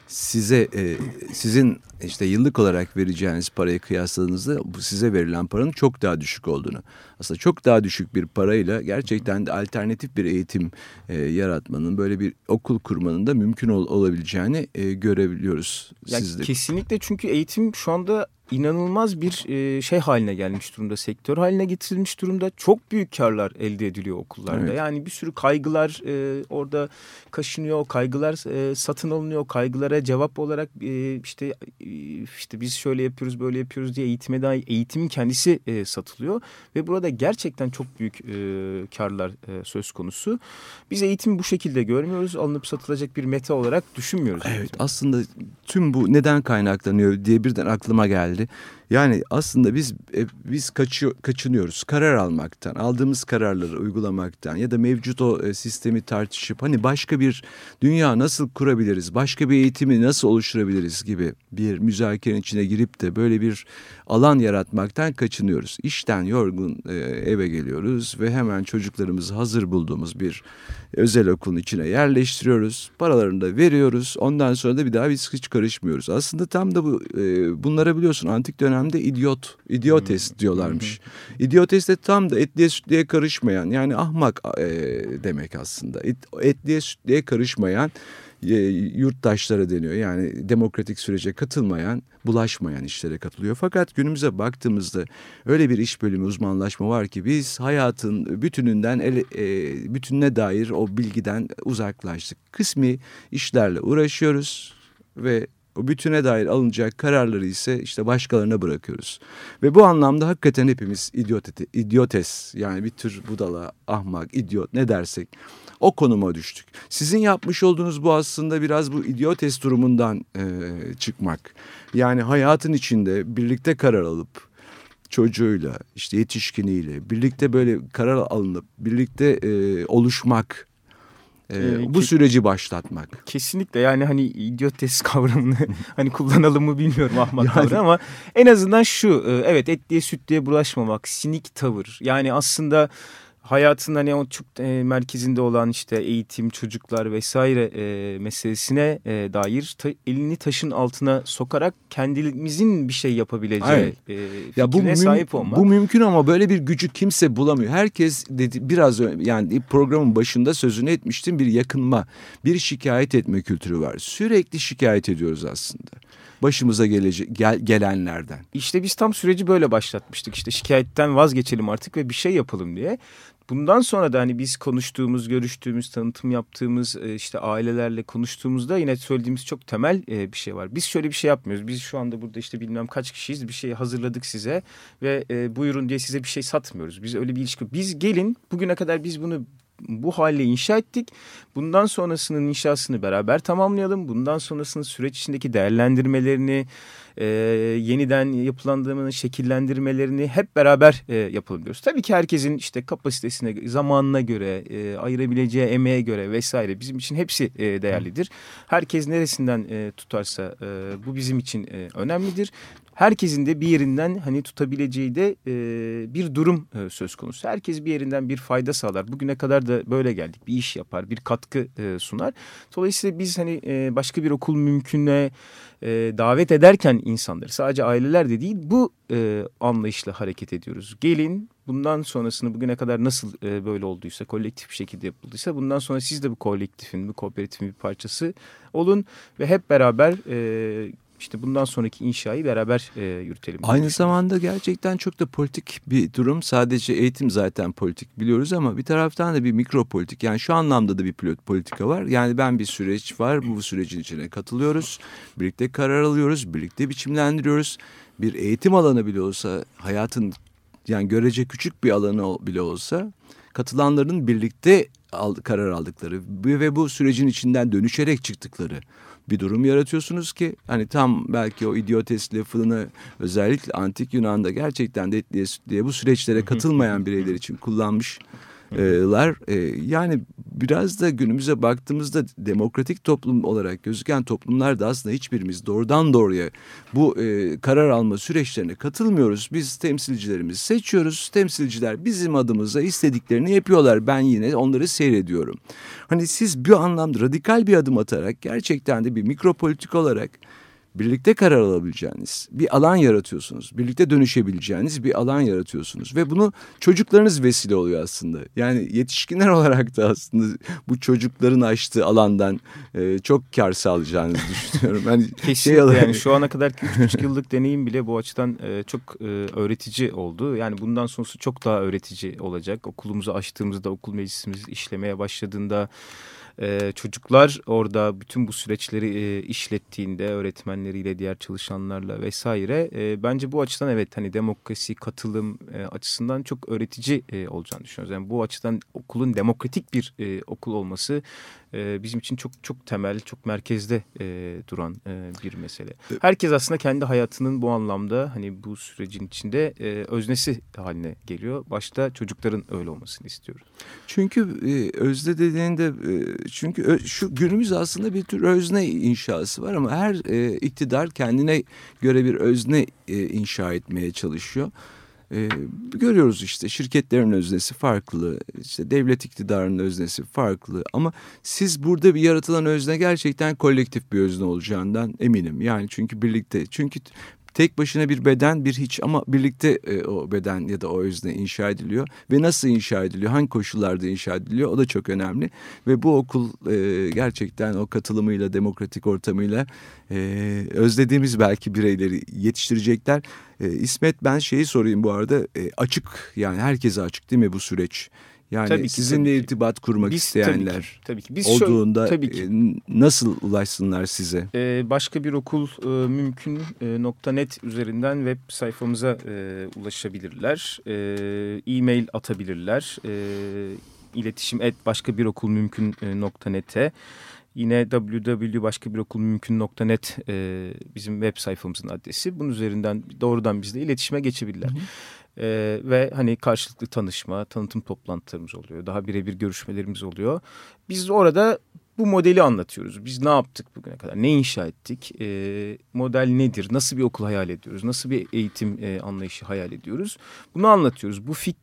sizin işte yıllık olarak vereceğiniz parayı kıyasladığınızda bu size verilen paranın çok daha düşük olduğunu, aslında çok daha düşük bir parayla gerçekten de alternatif bir eğitim yaratmanın, böyle bir okul kurmanın da mümkün olabileceğini görebiliyoruz sizde. Kesinlikle, çünkü eğitim şu anda inanılmaz bir şey haline gelmiş durumda, sektör haline getirilmiş durumda. Çok büyük karlar elde ediliyor okullarda. Evet. Yani bir sürü kaygılar orada kaşınıyor, kaygılar satın alınıyor, kaygılara cevap olarak işte biz şöyle yapıyoruz, böyle yapıyoruz diye eğitime dair eğitimin kendisi satılıyor ve burada gerçekten çok büyük karlar söz konusu. Biz eğitimi bu şekilde görmüyoruz, alınıp satılacak bir meta olarak düşünmüyoruz. Evet, aslında tüm bu neden kaynaklanıyor diye birden aklıma geldi. Yani aslında biz kaçınıyoruz karar almaktan, aldığımız kararları uygulamaktan ya da mevcut o sistemi tartışıp hani başka bir dünya nasıl kurabiliriz, başka bir eğitimi nasıl oluşturabiliriz gibi bir müzakerenin içine girip de böyle bir alan yaratmaktan kaçınıyoruz. İşten yorgun eve geliyoruz ve hemen çocuklarımızı hazır bulduğumuz bir özel okulun içine yerleştiriyoruz, paralarını da veriyoruz. Ondan sonra da bir daha biz hiç karışmıyoruz. Aslında tam da bunlara biliyorsun antik dönemde idiotes diyorlarmış. İdiotes de tam da etliye sütlüye karışmayan, yani ahmak demek aslında. Etliye sütlüye karışmayan yurttaşlara deniyor. Yani demokratik sürece katılmayan, bulaşmayan işlere katılıyor. Fakat günümüze baktığımızda öyle bir iş bölümü, uzmanlaşma var ki biz hayatın bütününe dair o bilgiden uzaklaştık. Kısmi işlerle uğraşıyoruz ve o bütüne dair alınacak kararları ise işte başkalarına bırakıyoruz. Ve bu anlamda hakikaten hepimiz idiotes, yani bir tür budala, ahmak, idiot ne dersek o konuma düştük. Sizin yapmış olduğunuz bu aslında biraz bu idiotes durumundan çıkmak. Yani hayatın içinde birlikte karar alıp çocuğuyla, işte yetişkiniyle birlikte böyle karar alınıp birlikte oluşmak. Bu süreci başlatmak. Kesinlikle, yani hani idiotes kavramını hani kullanalım mı bilmiyorum, ahmak kavramı, ama en azından şu, evet, etliye sütlüye bulaşmamak, sinik tavır. Yani aslında hayatın hani o çok merkezinde olan işte eğitim, çocuklar vesaire meselesine dair elini taşın altına sokarak kendimizin bir şey yapabileceği fikrine sahip olmak. Bu mümkün ama böyle bir gücü kimse bulamıyor. Herkes dedi biraz yani programın başında sözünü etmiştim, bir yakınma, bir şikayet etme kültürü var. Sürekli şikayet ediyoruz aslında. Başımıza gelenlerden. İşte biz tam süreci böyle başlatmıştık. İşte şikayetten vazgeçelim artık ve bir şey yapalım diye. Bundan sonra da hani biz konuştuğumuz, görüştüğümüz, tanıtım yaptığımız işte ailelerle konuştuğumuzda yine söylediğimiz çok temel bir şey var. Biz şöyle bir şey yapmıyoruz. Biz şu anda burada işte bilmem kaç kişiyiz, bir şey hazırladık size ve buyurun diye size bir şey satmıyoruz. Biz öyle bir ilişki. Biz gelin, bugüne kadar biz bunu bu hale inşa ettik. Bundan sonrasının inşasını beraber tamamlayalım. Bundan sonrasının süreç içindeki değerlendirmelerini, yeniden yapılandırmanın şekillendirmelerini hep beraber yapalım diyoruz. Tabii ki herkesin işte kapasitesine, zamanına göre, ayırabileceği emeğe göre vesaire bizim için hepsi değerlidir. Herkes neresinden tutarsa bu bizim için önemlidir. Herkesin de bir yerinden hani tutabileceği de bir durum söz konusu. Herkes bir yerinden bir fayda sağlar. Bugüne kadar da böyle geldik. Bir iş yapar, bir katkı sunar. Dolayısıyla biz hani başka bir okul mümküne davet ederken insanları sadece aileler de değil bu anlayışla hareket ediyoruz. Gelin, bundan sonrasını bugüne kadar nasıl böyle olduysa, kolektif bir şekilde yapıldıysa bundan sonra siz de bu kolektifin, bu kooperatifin bir parçası olun ve hep beraber işte bundan sonraki inşayı beraber yürütelim. Aynı zamanda gerçekten çok da politik bir durum. Sadece eğitim zaten politik biliyoruz ama bir taraftan da bir mikro politik. Yani şu anlamda da bir politika var. Yani bir süreç var. Bu sürecin içine katılıyoruz. Birlikte karar alıyoruz. Birlikte biçimlendiriyoruz. Bir eğitim alanı bile olsa, hayatın yani görece küçük bir alanı bile olsa katılanların birlikte karar aldıkları ve bu sürecin içinden dönüşerek çıktıkları bir durum yaratıyorsunuz ki hani tam belki o idiotes lafını özellikle antik Yunan'da gerçekten de etliye sütlüye bu süreçlere katılmayan bireyler için kullanmışlar. Yani biraz da günümüze baktığımızda demokratik toplum olarak gözüken toplumlarda aslında hiçbirimiz doğrudan doğruya bu karar alma süreçlerine katılmıyoruz. Biz temsilcilerimizi seçiyoruz. Temsilciler bizim adımıza istediklerini yapıyorlar. Ben yine onları seyrediyorum. Hani siz bir anlamda radikal bir adım atarak gerçekten de bir mikropolitik olarak birlikte karar alabileceğiniz bir alan yaratıyorsunuz. Birlikte dönüşebileceğiniz bir alan yaratıyorsunuz. Ve bunu çocuklarınız vesile oluyor aslında. Yani yetişkinler olarak da aslında bu çocukların açtığı alandan çok kar sağlayacağınızı düşünüyorum. Yani kesinlikle yani şu ana kadar 3,5 yıllık deneyim bile bu açıdan çok öğretici oldu. Yani bundan sonrası çok daha öğretici olacak. Okulumuzu açtığımızda, okul meclisimiz işlemeye başladığında... Çocuklar orada bütün bu süreçleri işlettiğinde öğretmenleriyle, diğer çalışanlarla vesaire bence bu açıdan evet hani demokrasi, katılım açısından çok öğretici olacağını düşünüyoruz. Yani bu açıdan okulun demokratik bir okul olması bizim için çok çok temel, çok merkezde duran bir mesele. Herkes aslında kendi hayatının bu anlamda hani bu sürecin içinde öznesi haline geliyor. Başta çocukların öyle olmasını istiyoruz. Çünkü özne dediğinde çünkü şu günümüz aslında bir tür özne inşası var ama her iktidar kendine göre bir özne inşa etmeye çalışıyor. Görüyoruz işte şirketlerin öznesi farklı, işte devlet iktidarının öznesi farklı ama siz burada bir yaratılan özne gerçekten kolektif bir özne olacağından eminim. Yani çünkü birlikte, çünkü tek başına bir beden bir hiç ama birlikte o beden ya da o özne inşa ediliyor ve nasıl inşa ediliyor, hangi koşullarda inşa ediliyor o da çok önemli ve bu okul gerçekten o katılımıyla, demokratik ortamıyla özlediğimiz belki bireyleri yetiştirecekler. İsmet ben şeyi sorayım bu arada, açık yani herkese açık değil mi bu süreç? Yani tabii sizinle irtibat kurmak isteyenler tabii ki. olduğunda nasıl ulaşsınlar size? Başka bir okul mümkün.net üzerinden web sayfamıza ulaşabilirler. E-mail atabilirler. İletişim @başkabirokulmümkün.net'e. Yine www.başkabirokulmümkün.net bizim web sayfamızın adresi. Bunun üzerinden doğrudan bizle iletişime geçebilirler. Ve hani karşılıklı tanışma, tanıtım toplantılarımız oluyor. Daha birebir görüşmelerimiz oluyor. Biz orada bu modeli anlatıyoruz. Biz ne yaptık bugüne kadar? Ne inşa ettik? Model nedir? Nasıl bir okul hayal ediyoruz? Nasıl bir eğitim anlayışı hayal ediyoruz? Bunu anlatıyoruz.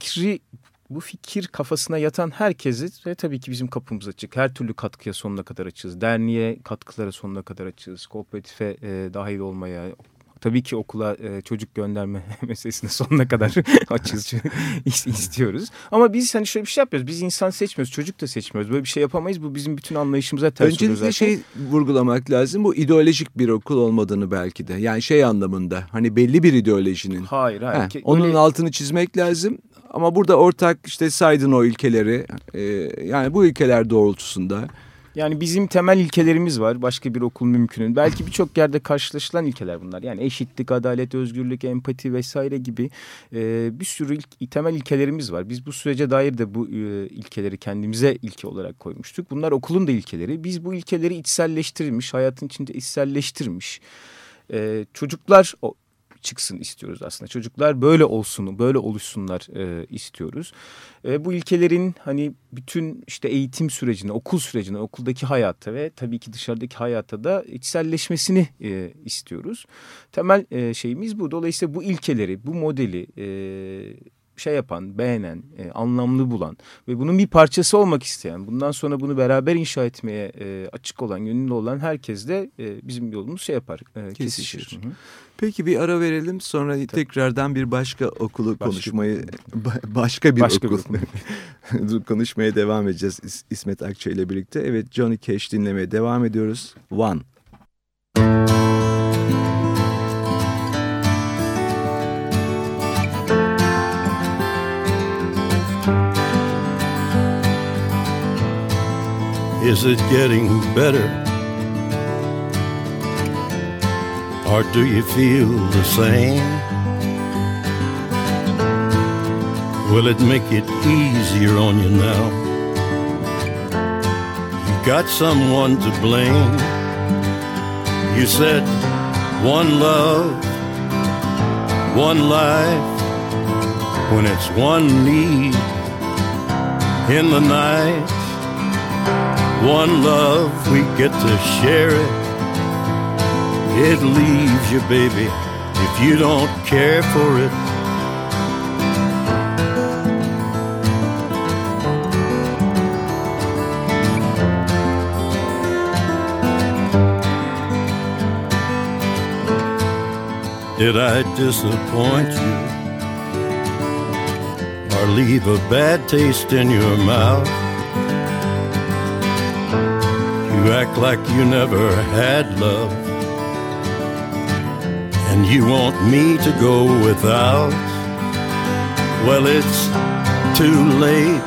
Bu fikir kafasına yatan herkese ve tabii ki bizim kapımız açık. Her türlü katkıya sonuna kadar açığız. Derneğe katkılara sonuna kadar açığız. Kooperatife dahil olmaya, tabii ki okula çocuk gönderme meselesine sonuna kadar açığız istiyoruz. Ama biz hani şöyle bir şey yapıyoruz. Biz insan seçmiyoruz, çocuk da seçmiyoruz. Böyle bir şey yapamayız. Bu bizim bütün anlayışımıza ters oluyor zaten. Öncelikle vurgulamak lazım. Bu ideolojik bir okul olmadığını belki de. Yani anlamında hani belli bir ideolojinin. Hayır. Onun altını çizmek lazım. Ama burada ortak işte saydın o ilkeleri. Yani bu ilkeler doğrultusunda. Yani bizim temel ilkelerimiz var. Başka bir okul mümkünün. Belki birçok yerde karşılaşılan ilkeler bunlar. Yani eşitlik, adalet, özgürlük, empati vesaire gibi bir sürü temel ilkelerimiz var. Biz bu sürece dair de bu ilkeleri kendimize ilke olarak koymuştuk. Bunlar okulun da ilkeleri. Biz bu ilkeleri içselleştirilmiş, hayatın içinde içselleştirmiş. Çocuklar çıksın istiyoruz aslında. Çocuklar böyle olsun, böyle oluşsunlar istiyoruz. Bu ilkelerin hani bütün işte eğitim sürecine, okul sürecine, okuldaki hayata ve tabii ki dışarıdaki hayata da içselleşmesini istiyoruz. Temel şeyimiz bu. Dolayısıyla bu ilkeleri, bu modeli şey yapan, beğenen, anlamlı bulan ve bunun bir parçası olmak isteyen, bundan sonra bunu beraber inşa etmeye açık olan, gönüllü olan herkes de bizim yolumuz şey yapar, kesişir. Hı-hı. Peki bir ara verelim, sonra tabii tekrardan bir başka okulu başka bir okul konuşmaya devam edeceğiz İsmet Akçay ile birlikte. Evet, Johnny Cash dinlemeye devam ediyoruz. One. Is it getting better? Or do you feel the same? Will it make it easier on you now? You got someone to blame. You said one love, one life, when it's one need in the night. One love, we get to share it. It leaves you, baby, if you don't care for it. Did I disappoint you or leave a bad taste in your mouth? You act like you never had love, and you want me to go without. Well, it's too late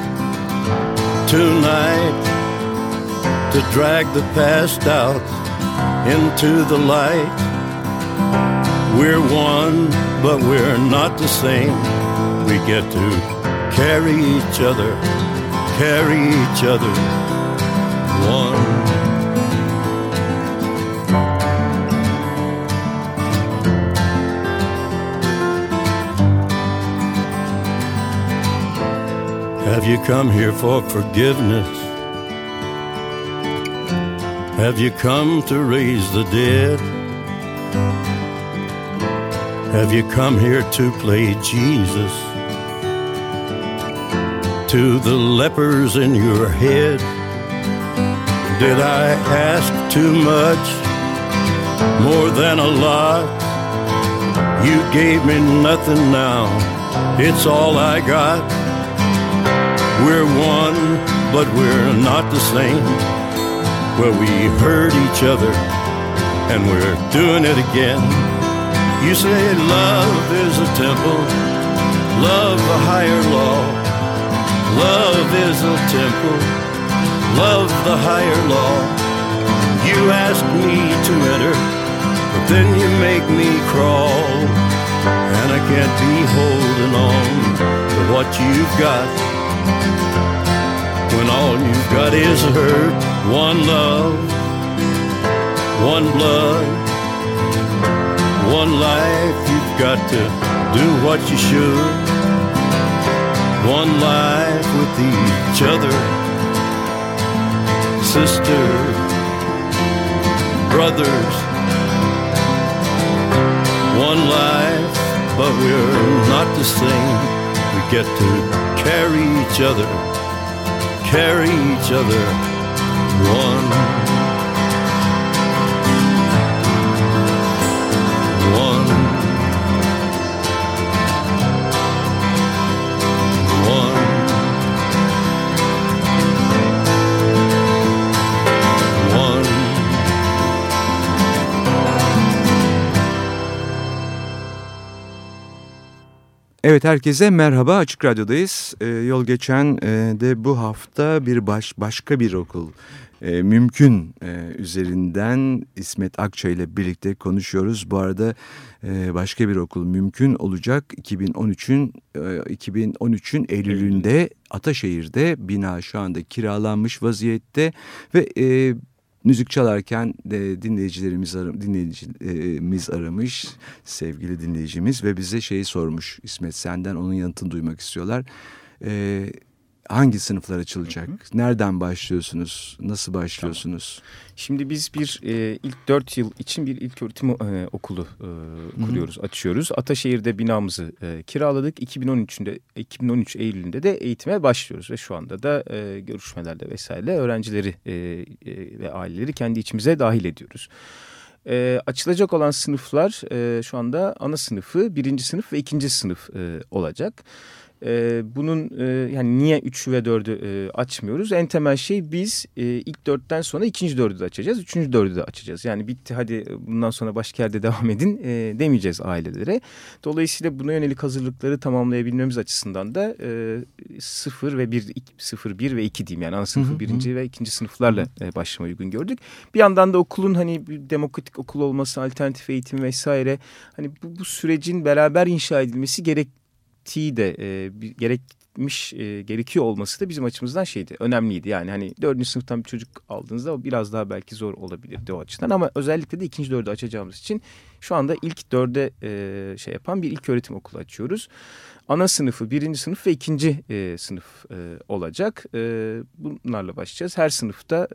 tonight to drag the past out into the light. We're one, but we're not the same. We get to carry each other one. Have you come here for forgiveness? Have you come to raise the dead? Have you come here to play Jesus to the lepers in your head? Did I ask too much, more than a lot? You gave me nothing now, it's all I got. We're one, but we're not the same. Well, we hurt each other, and we're doing it again. You say love is a temple, love a higher law. Love is a temple, love the higher law. You ask me to enter, but then you make me crawl. And I can't be holding on to what you've got, when all you've got is hurt. One love, one blood, one life. You've got to do what you should. One life with each other, sisters, brothers. One life, but we're not the same. We get to carry each other one. Evet, herkese merhaba, Açık Radyo'dayız. Yol geçen de bu hafta başka bir okul mümkün üzerinden İsmet Akçay ile birlikte konuşuyoruz. Bu arada başka bir okul mümkün olacak 2013'ün Eylül'ünde Ataşehir'de. Bina şu anda kiralanmış vaziyette ve müzik çalarken de dinleyicimiz aramış, sevgili dinleyicimiz, ve bize şeyi sormuş İsmet, senden onun yanıtını duymak istiyorlar. hangi sınıflar açılacak? Nereden başlıyorsunuz? Nasıl başlıyorsunuz? Tamam. Şimdi biz ilk 4 yıl için bir ilköğretim okulu kuruyoruz, açıyoruz. Ataşehir'de binamızı kiraladık. 2013 Eylül'ünde de eğitime başlıyoruz ve şu anda da görüşmelerde vesaire öğrencileri ve aileleri kendi içimize dahil ediyoruz. Açılacak olan sınıflar şu anda ana sınıfı, 1. sınıf ve 2. sınıf olacak. Bunun yani niye 3'ü ve 4'ü açmıyoruz? En temel şey biz ilk 4'ten sonra 2. 4'ü de açacağız. 3. 4'ü de açacağız. Yani bitti hadi bundan sonra başka yerde devam edin demeyeceğiz ailelere. Dolayısıyla buna yönelik hazırlıkları tamamlayabilmemiz açısından da 0 ve 1 ve 2 diyeyim. Yani ana sınıfı 1. ve 2. sınıflarla başlamayı uygun gördük. Bir yandan da okulun hani bir demokratik okul olması, alternatif eğitim vesaire hani bu sürecin beraber inşa edilmesi gerekiyor olması da bizim açımızdan önemliydi. Yani hani 4. sınıftan bir çocuk aldığınızda o biraz daha belki zor olabilirdi o açıdan ama özellikle de 2. 4'ü açacağımız için şu anda ilk 4'e yapan bir ilköğretim okulu açıyoruz. Ana sınıfı, 1. sınıf ve 2. sınıf olacak. Bunlarla başlayacağız. Her sınıfta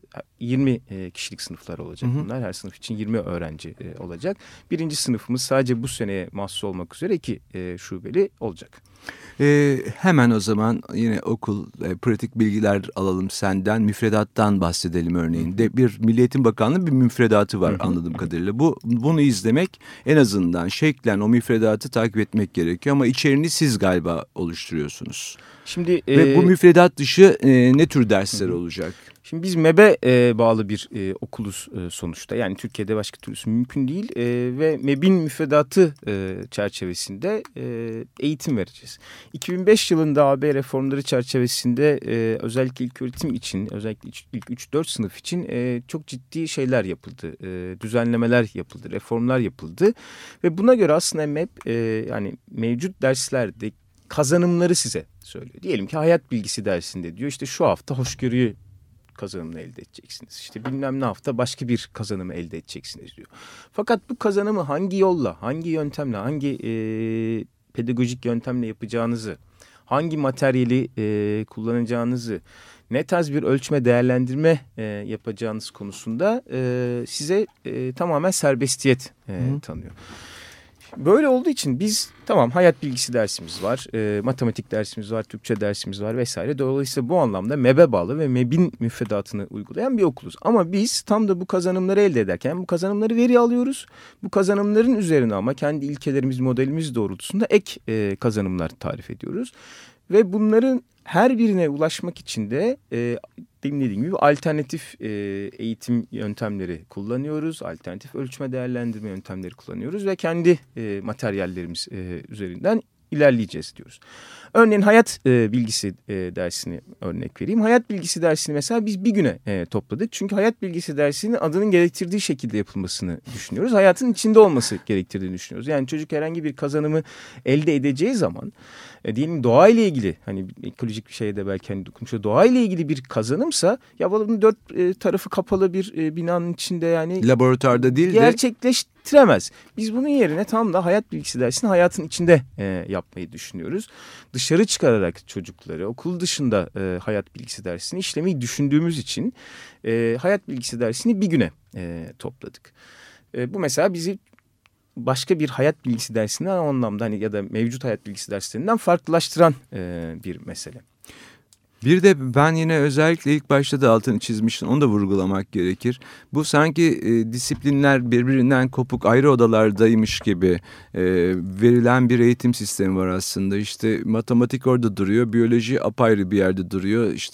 20 kişilik sınıflar olacak bunlar. Her sınıf için 20 öğrenci olacak. 1. sınıfımız sadece bu seneye mahsus olmak üzere 2 şubeli olacak. Hemen o zaman yine okul pratik bilgiler alalım senden. Müfredattan bahsedelim örneğin. Bir Milli Eğitim Bakanlığı bir müfredatı var anladığım kadarıyla. Bunu izlemek en azından şeklen o müfredatı takip etmek gerekiyor ama içeriğini siz galiba oluşturuyorsunuz. Şimdi ve bu müfredat dışı ne tür dersler olacak? Şimdi biz MEB'e bağlı bir okuluz sonuçta. Yani Türkiye'de başka türlüsü mümkün değil. Ve MEB'in müfredatı çerçevesinde eğitim vereceğiz. 2005 yılında AB reformları çerçevesinde özellikle ilköğretim için, özellikle ilk 3-4 sınıf için çok ciddi şeyler yapıldı. Düzenlemeler yapıldı, reformlar yapıldı. Ve buna göre aslında MEB yani mevcut derslerde kazanımları size söylüyor. Diyelim ki hayat bilgisi dersinde diyor işte şu hafta hoşgörüyü kazanımını elde edeceksiniz. İşte bilmem ne hafta başka bir kazanımı elde edeceksiniz diyor. Fakat bu kazanımı hangi yolla, hangi yöntemle, hangi pedagojik yöntemle yapacağınızı, hangi materyali kullanacağınızı, ne tarz bir ölçme değerlendirme yapacağınız konusunda size tamamen serbestiyet tanıyor. Böyle olduğu için biz tamam hayat bilgisi dersimiz var, matematik dersimiz var, Türkçe dersimiz var vesaire. Dolayısıyla bu anlamda MEB'e bağlı ve MEB'in müfredatını uygulayan bir okuluz. Ama biz tam da bu kazanımları elde ederken bu kazanımları veri alıyoruz. Bu kazanımların üzerine ama kendi ilkelerimiz, modelimiz doğrultusunda ek kazanımlar tarif ediyoruz. Ve bunların her birine ulaşmak için de demin dediğim gibi alternatif eğitim yöntemleri kullanıyoruz. Alternatif ölçme değerlendirme yöntemleri kullanıyoruz ve kendi materyallerimiz üzerinden ilerleyeceğiz diyoruz. Örneğin hayat bilgisi dersini örnek vereyim. Hayat bilgisi dersini mesela biz bir güne topladık. Çünkü hayat bilgisi dersinin adının gerektirdiği şekilde yapılmasını düşünüyoruz. Hayatın içinde olması gerektirdiğini düşünüyoruz. Yani çocuk herhangi bir kazanımı elde edeceği zaman diyelim doğayla ilgili hani ekolojik bir şeye de belki hani dokunmuş doğayla ilgili bir kazanımsa ya bunun 4 tarafı kapalı bir binanın içinde yani laboratuvarda değil de gerçekleştiremez. Biz bunun yerine tam da hayat bilgisi dersini hayatın içinde yapmayı düşünüyoruz. Dışarı çıkararak çocukları okul dışında hayat bilgisi dersini işlemeyi düşündüğümüz için hayat bilgisi dersini bir güne topladık. Bu mesela bizi başka bir hayat bilgisi dersinden o anlamda hani ya da mevcut hayat bilgisi derslerinden farklılaştıran bir mesele. Bir de ben yine özellikle ilk başta da altını çizmiştim. Onu da vurgulamak gerekir. Bu sanki disiplinler birbirinden kopuk ayrı odalardaymış gibi verilen bir eğitim sistemi var aslında. İşte matematik orada duruyor, biyoloji apayrı bir yerde duruyor. İşte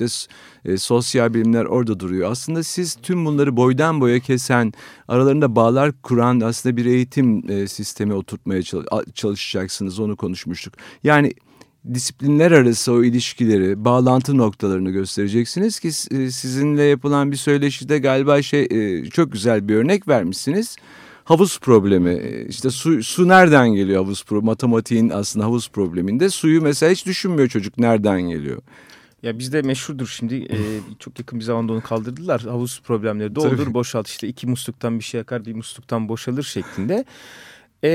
sosyal bilimler orada duruyor. Aslında siz tüm bunları boydan boya kesen, aralarında bağlar kuran aslında bir eğitim sistemi oturtmaya çalışacaksınız. Onu konuşmuştuk. Yani disiplinler arası o ilişkileri, bağlantı noktalarını göstereceksiniz ki sizinle yapılan bir söyleşide galiba çok güzel bir örnek vermişsiniz. Havuz problemi, işte su nereden geliyor havuz problemi? Matematiğin aslında havuz probleminde suyu mesela hiç düşünmüyor çocuk nereden geliyor. Ya bizde meşhurdur şimdi çok yakın bir zamanda onu kaldırdılar. Havuz problemleri doldur boşalt işte 2 musluktan bir şey akar bir musluktan boşalır şeklinde.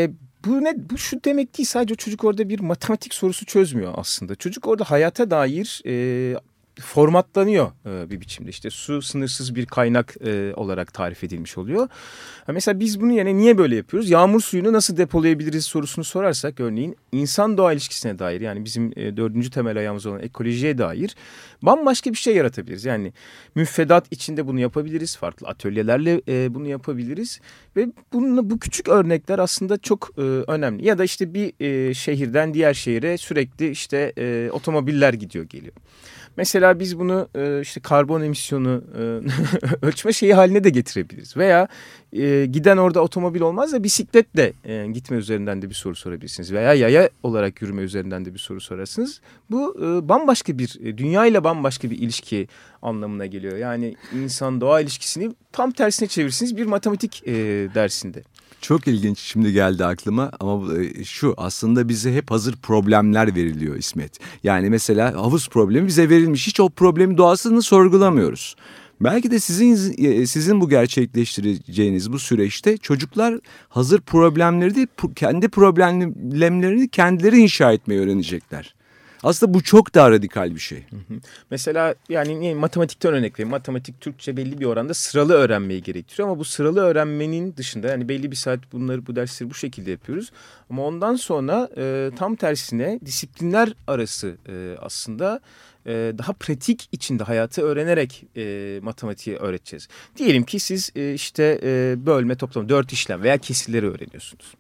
Bu şu demek değil, sadece çocuk orada bir matematik sorusu çözmüyor aslında. Çocuk orada hayata dair formatlanıyor bir biçimde. İşte su sınırsız bir kaynak olarak tarif edilmiş oluyor. Mesela biz bunu yani niye böyle yapıyoruz? Yağmur suyunu nasıl depolayabiliriz sorusunu sorarsak örneğin insan doğa ilişkisine dair, yani bizim 4. temel ayağımız olan ekolojiye dair bambaşka bir şey yaratabiliriz. Yani müfredat içinde bunu yapabiliriz. Farklı atölyelerle bunu yapabiliriz. Ve bu küçük örnekler aslında çok önemli. Ya da işte bir şehirden diğer şehire sürekli işte otomobiller gidiyor geliyor. Mesela biz bunu işte karbon emisyonu ölçme şeyi haline de getirebiliriz. Veya giden orada otomobil olmaz da bisikletle gitme üzerinden de bir soru sorabilirsiniz. Veya yaya olarak yürüme üzerinden de bir soru sorarsınız. Bu bambaşka bir, dünya ile bambaşka bir ilişki anlamına geliyor. Yani insan-doğa ilişkisini tam tersine çevirirsiniz bir matematik dersinde. Çok ilginç, şimdi geldi aklıma ama şu, aslında bize hep hazır problemler veriliyor İsmet. Yani mesela havuz problemi bize verilmiş, hiç o problemin doğasını sorgulamıyoruz. Belki de sizin bu gerçekleştireceğiniz bu süreçte çocuklar hazır problemleri değil, kendi problemlerini kendileri inşa etmeyi öğrenecekler. Aslında bu çok daha radikal bir şey. Mesela yani matematikten örnek vereyim. Matematik, Türkçe belli bir oranda sıralı öğrenmeyi gerektiriyor. Ama bu sıralı öğrenmenin dışında yani belli bir saat bu dersleri bu şekilde yapıyoruz. Ama ondan sonra tam tersine disiplinler arası aslında daha pratik içinde hayatı öğrenerek matematiği öğreteceğiz. Diyelim ki siz işte bölme, toplama, 4 işlem veya kesirleri öğreniyorsunuz.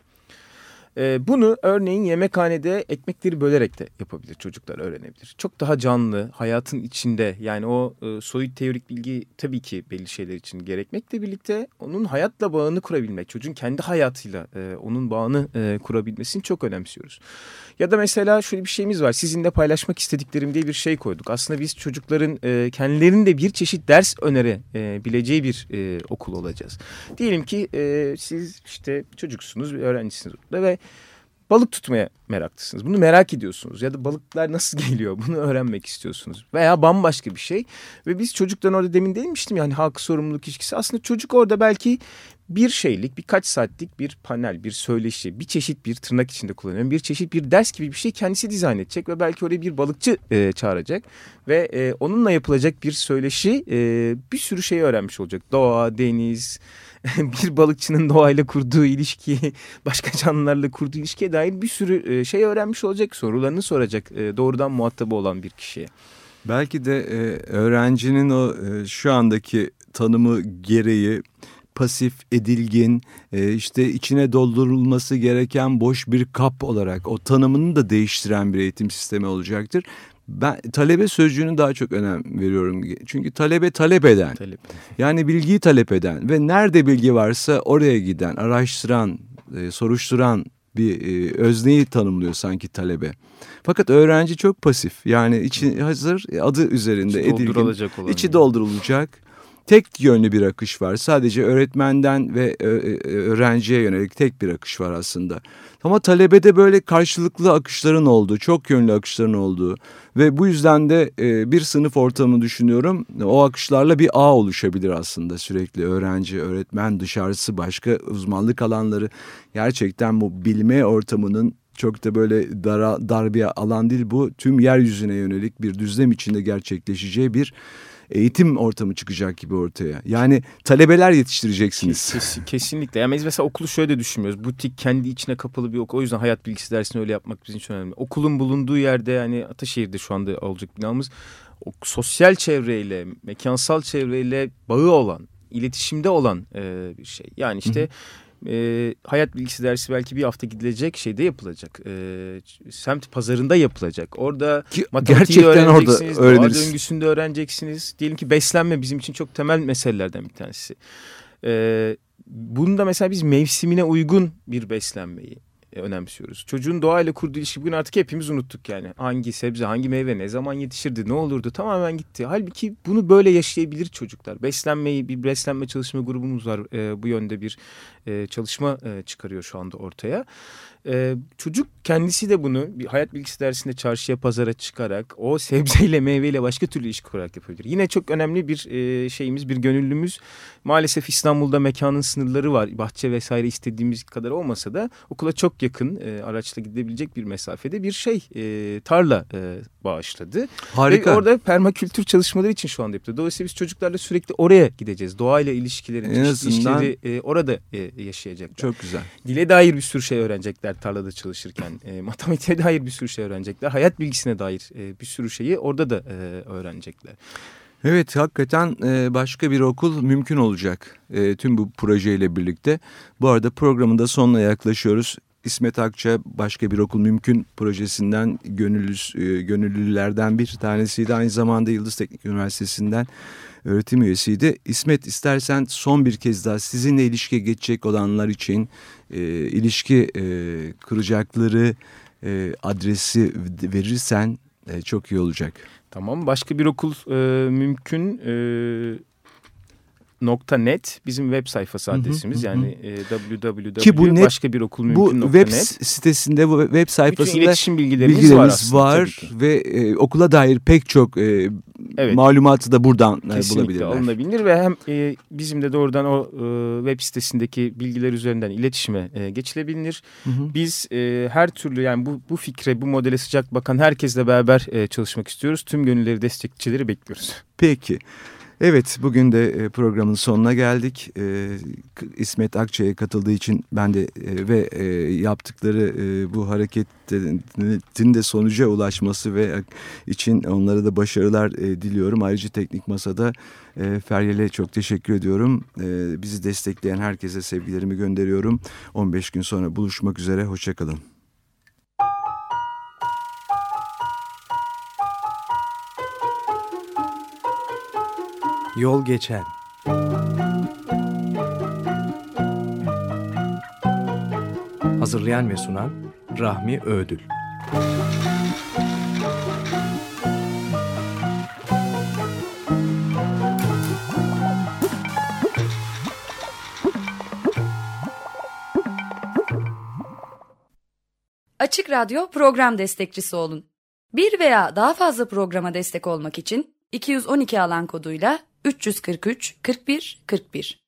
Bunu örneğin yemekhanede ekmekleri bölerek de yapabilir, çocuklar öğrenebilir. Çok daha canlı, hayatın içinde, yani o soyut teorik bilgi tabii ki belli şeyler için gerekmekle birlikte onun hayatla bağını kurabilmek, çocuğun kendi hayatıyla onun bağını kurabilmesini çok önemsiyoruz. Ya da mesela şöyle bir şeyimiz var, sizinle paylaşmak istediklerim diye bir şey koyduk. Aslında biz çocukların kendilerinin de bir çeşit ders önerebileceği bir okul olacağız. Diyelim ki siz işte çocuksunuz, bir öğrencisiniz ve balık tutmaya meraklısınız. Bunu merak ediyorsunuz ya da balıklar nasıl geliyor bunu öğrenmek istiyorsunuz. Veya bambaşka bir şey. Ve biz çocukların orada, demin demiştim yani hak sorumluluk ilişkisi. Aslında çocuk orada belki bir şeylik, birkaç saatlik bir panel, bir söyleşi, bir çeşit, bir tırnak içinde kullanıyorum, bir çeşit bir ders gibi bir şey kendisi dizayn edecek ve belki oraya bir balıkçı çağıracak ve onunla yapılacak bir söyleşi bir sürü şey öğrenmiş olacak. Doğa, deniz, bir balıkçının doğayla kurduğu ilişki, başka canlılarla kurduğu ilişkiye dair bir sürü şey öğrenmiş olacak, sorularını soracak doğrudan muhatabı olan bir kişiye. Belki de öğrencinin o şu andaki tanımı gereği pasif, edilgin, işte içine doldurulması gereken boş bir kap olarak o tanımını da değiştiren bir eğitim sistemi olacaktır. Ben talebe sözcüğünü daha çok önem veriyorum. Çünkü talebe talep eden. Yani bilgiyi talep eden ve nerede bilgi varsa oraya giden, araştıran, soruşturan bir özneyi tanımlıyor sanki talebe. Fakat öğrenci çok pasif. Yani içi hazır, adı üzerinde edilgin, içi doldurulacak. Tek yönlü bir akış var. Sadece öğretmenden ve öğrenciye yönelik tek bir akış var aslında. Ama talebede böyle karşılıklı akışların olduğu, çok yönlü akışların olduğu ve bu yüzden de bir sınıf ortamını düşünüyorum. O akışlarla bir ağ oluşabilir aslında sürekli. Öğrenci, öğretmen, dışarısı, başka uzmanlık alanları. Gerçekten bu bilme ortamının çok da böyle dar bir alan değil bu. Tüm yeryüzüne yönelik bir düzlem içinde gerçekleşeceği bir eğitim ortamı çıkacak gibi ortaya. Yani talebeler yetiştireceksiniz. Kesinlikle. Yani biz mesela okulu şöyle düşünmüyoruz. Butik, kendi içine kapalı bir okul. O yüzden hayat bilgisi dersini öyle yapmak bizim için önemli. Okulun bulunduğu yerde, yani Ataşehir'de şu anda olacak binamız, o sosyal çevreyle, mekansal çevreyle bağı olan, iletişimde olan bir şey. Yani işte hayat bilgisi dersi belki bir hafta gidilecek, şeyde yapılacak. Semt pazarında yapılacak. Orada matematiği öğreneceksiniz. Doğa döngüsünde öğreneceksiniz. Diyelim ki beslenme bizim için çok temel meselelerden bir tanesi. Bunda mesela biz mevsimine uygun bir beslenmeyi önemsiyoruz. Çocuğun doğayla kurduğu ilişki bugün artık hepimiz unuttuk yani. Hangi sebze, hangi meyve, ne zaman yetişirdi, ne olurdu, tamamen gitti. Halbuki bunu böyle yaşayabilir çocuklar. Bir beslenme çalışma grubumuz var. Bu yönde bir çalışma çıkarıyor şu anda ortaya. Çocuk kendisi de bunu bir hayat bilgisi dersinde çarşıya, pazara çıkarak o sebzeyle, meyveyle başka türlü ilişki kurarak yapabilir. Yine çok önemli bir şeyimiz, bir gönüllümüz. Maalesef İstanbul'da mekanın sınırları var. Bahçe vesaire istediğimiz kadar olmasa da okula çok çok yakın, araçla gidebilecek bir mesafede bir tarla bağışladı. Harika. Ve orada permakültür çalışmaları için şu anda yapıyor. Dolayısıyla biz çocuklarla sürekli oraya gideceğiz. Doğayla ilişkilerin, ilişkileri orada yaşayacaklar. Çok güzel. Dile dair bir sürü şey öğrenecekler tarlada çalışırken. Matematiğe dair bir sürü şey öğrenecekler. Hayat bilgisine dair bir sürü şeyi orada da öğrenecekler. Evet, hakikaten başka bir okul mümkün olacak tüm bu projeyle birlikte. Bu arada programın da sonuna yaklaşıyoruz. İsmet Akça başka bir okul mümkün projesinden gönüllülerden bir tanesiydi. Aynı zamanda Yıldız Teknik Üniversitesi'nden öğretim üyesiydi. İsmet, istersen son bir kez daha sizinle ilişkiye geçecek olanlar için ilişki kuracakları adresi verirsen çok iyi olacak. Tamam, başka bir okul mümkün .net bizim web sayfası adresimiz. Yani www.başkabirokulmümkün.net. Bu web sitesinde, bu web sayfasında bütün iletişim bilgilerimiz var ve okula dair pek çok malumatı da buradan kesinlikle bulabilirler. Alınabilir ve hem bizim de doğrudan o web sitesindeki bilgiler üzerinden iletişime geçilebilir. Biz her türlü, yani bu fikre, bu modele sıcak bakan herkesle beraber çalışmak istiyoruz. Tüm gönülleri, destekçileri bekliyoruz. Peki. Evet, bugün de programın sonuna geldik. İsmet Akça'ya katıldığı için ben de ve yaptıkları bu hareketin de sonuca ulaşması ve için onlara da başarılar diliyorum. Ayrıca Teknik Masa'da Feryal'e çok teşekkür ediyorum. Bizi destekleyen herkese sevgilerimi gönderiyorum. 15 gün sonra buluşmak üzere, hoşçakalın. Yol geçen. Hazırlayan ve sunan Rahmi Ödül. Açık Radyo program destekçisi olun. Bir veya daha fazla programa destek olmak için 212 alan koduyla 343 41 41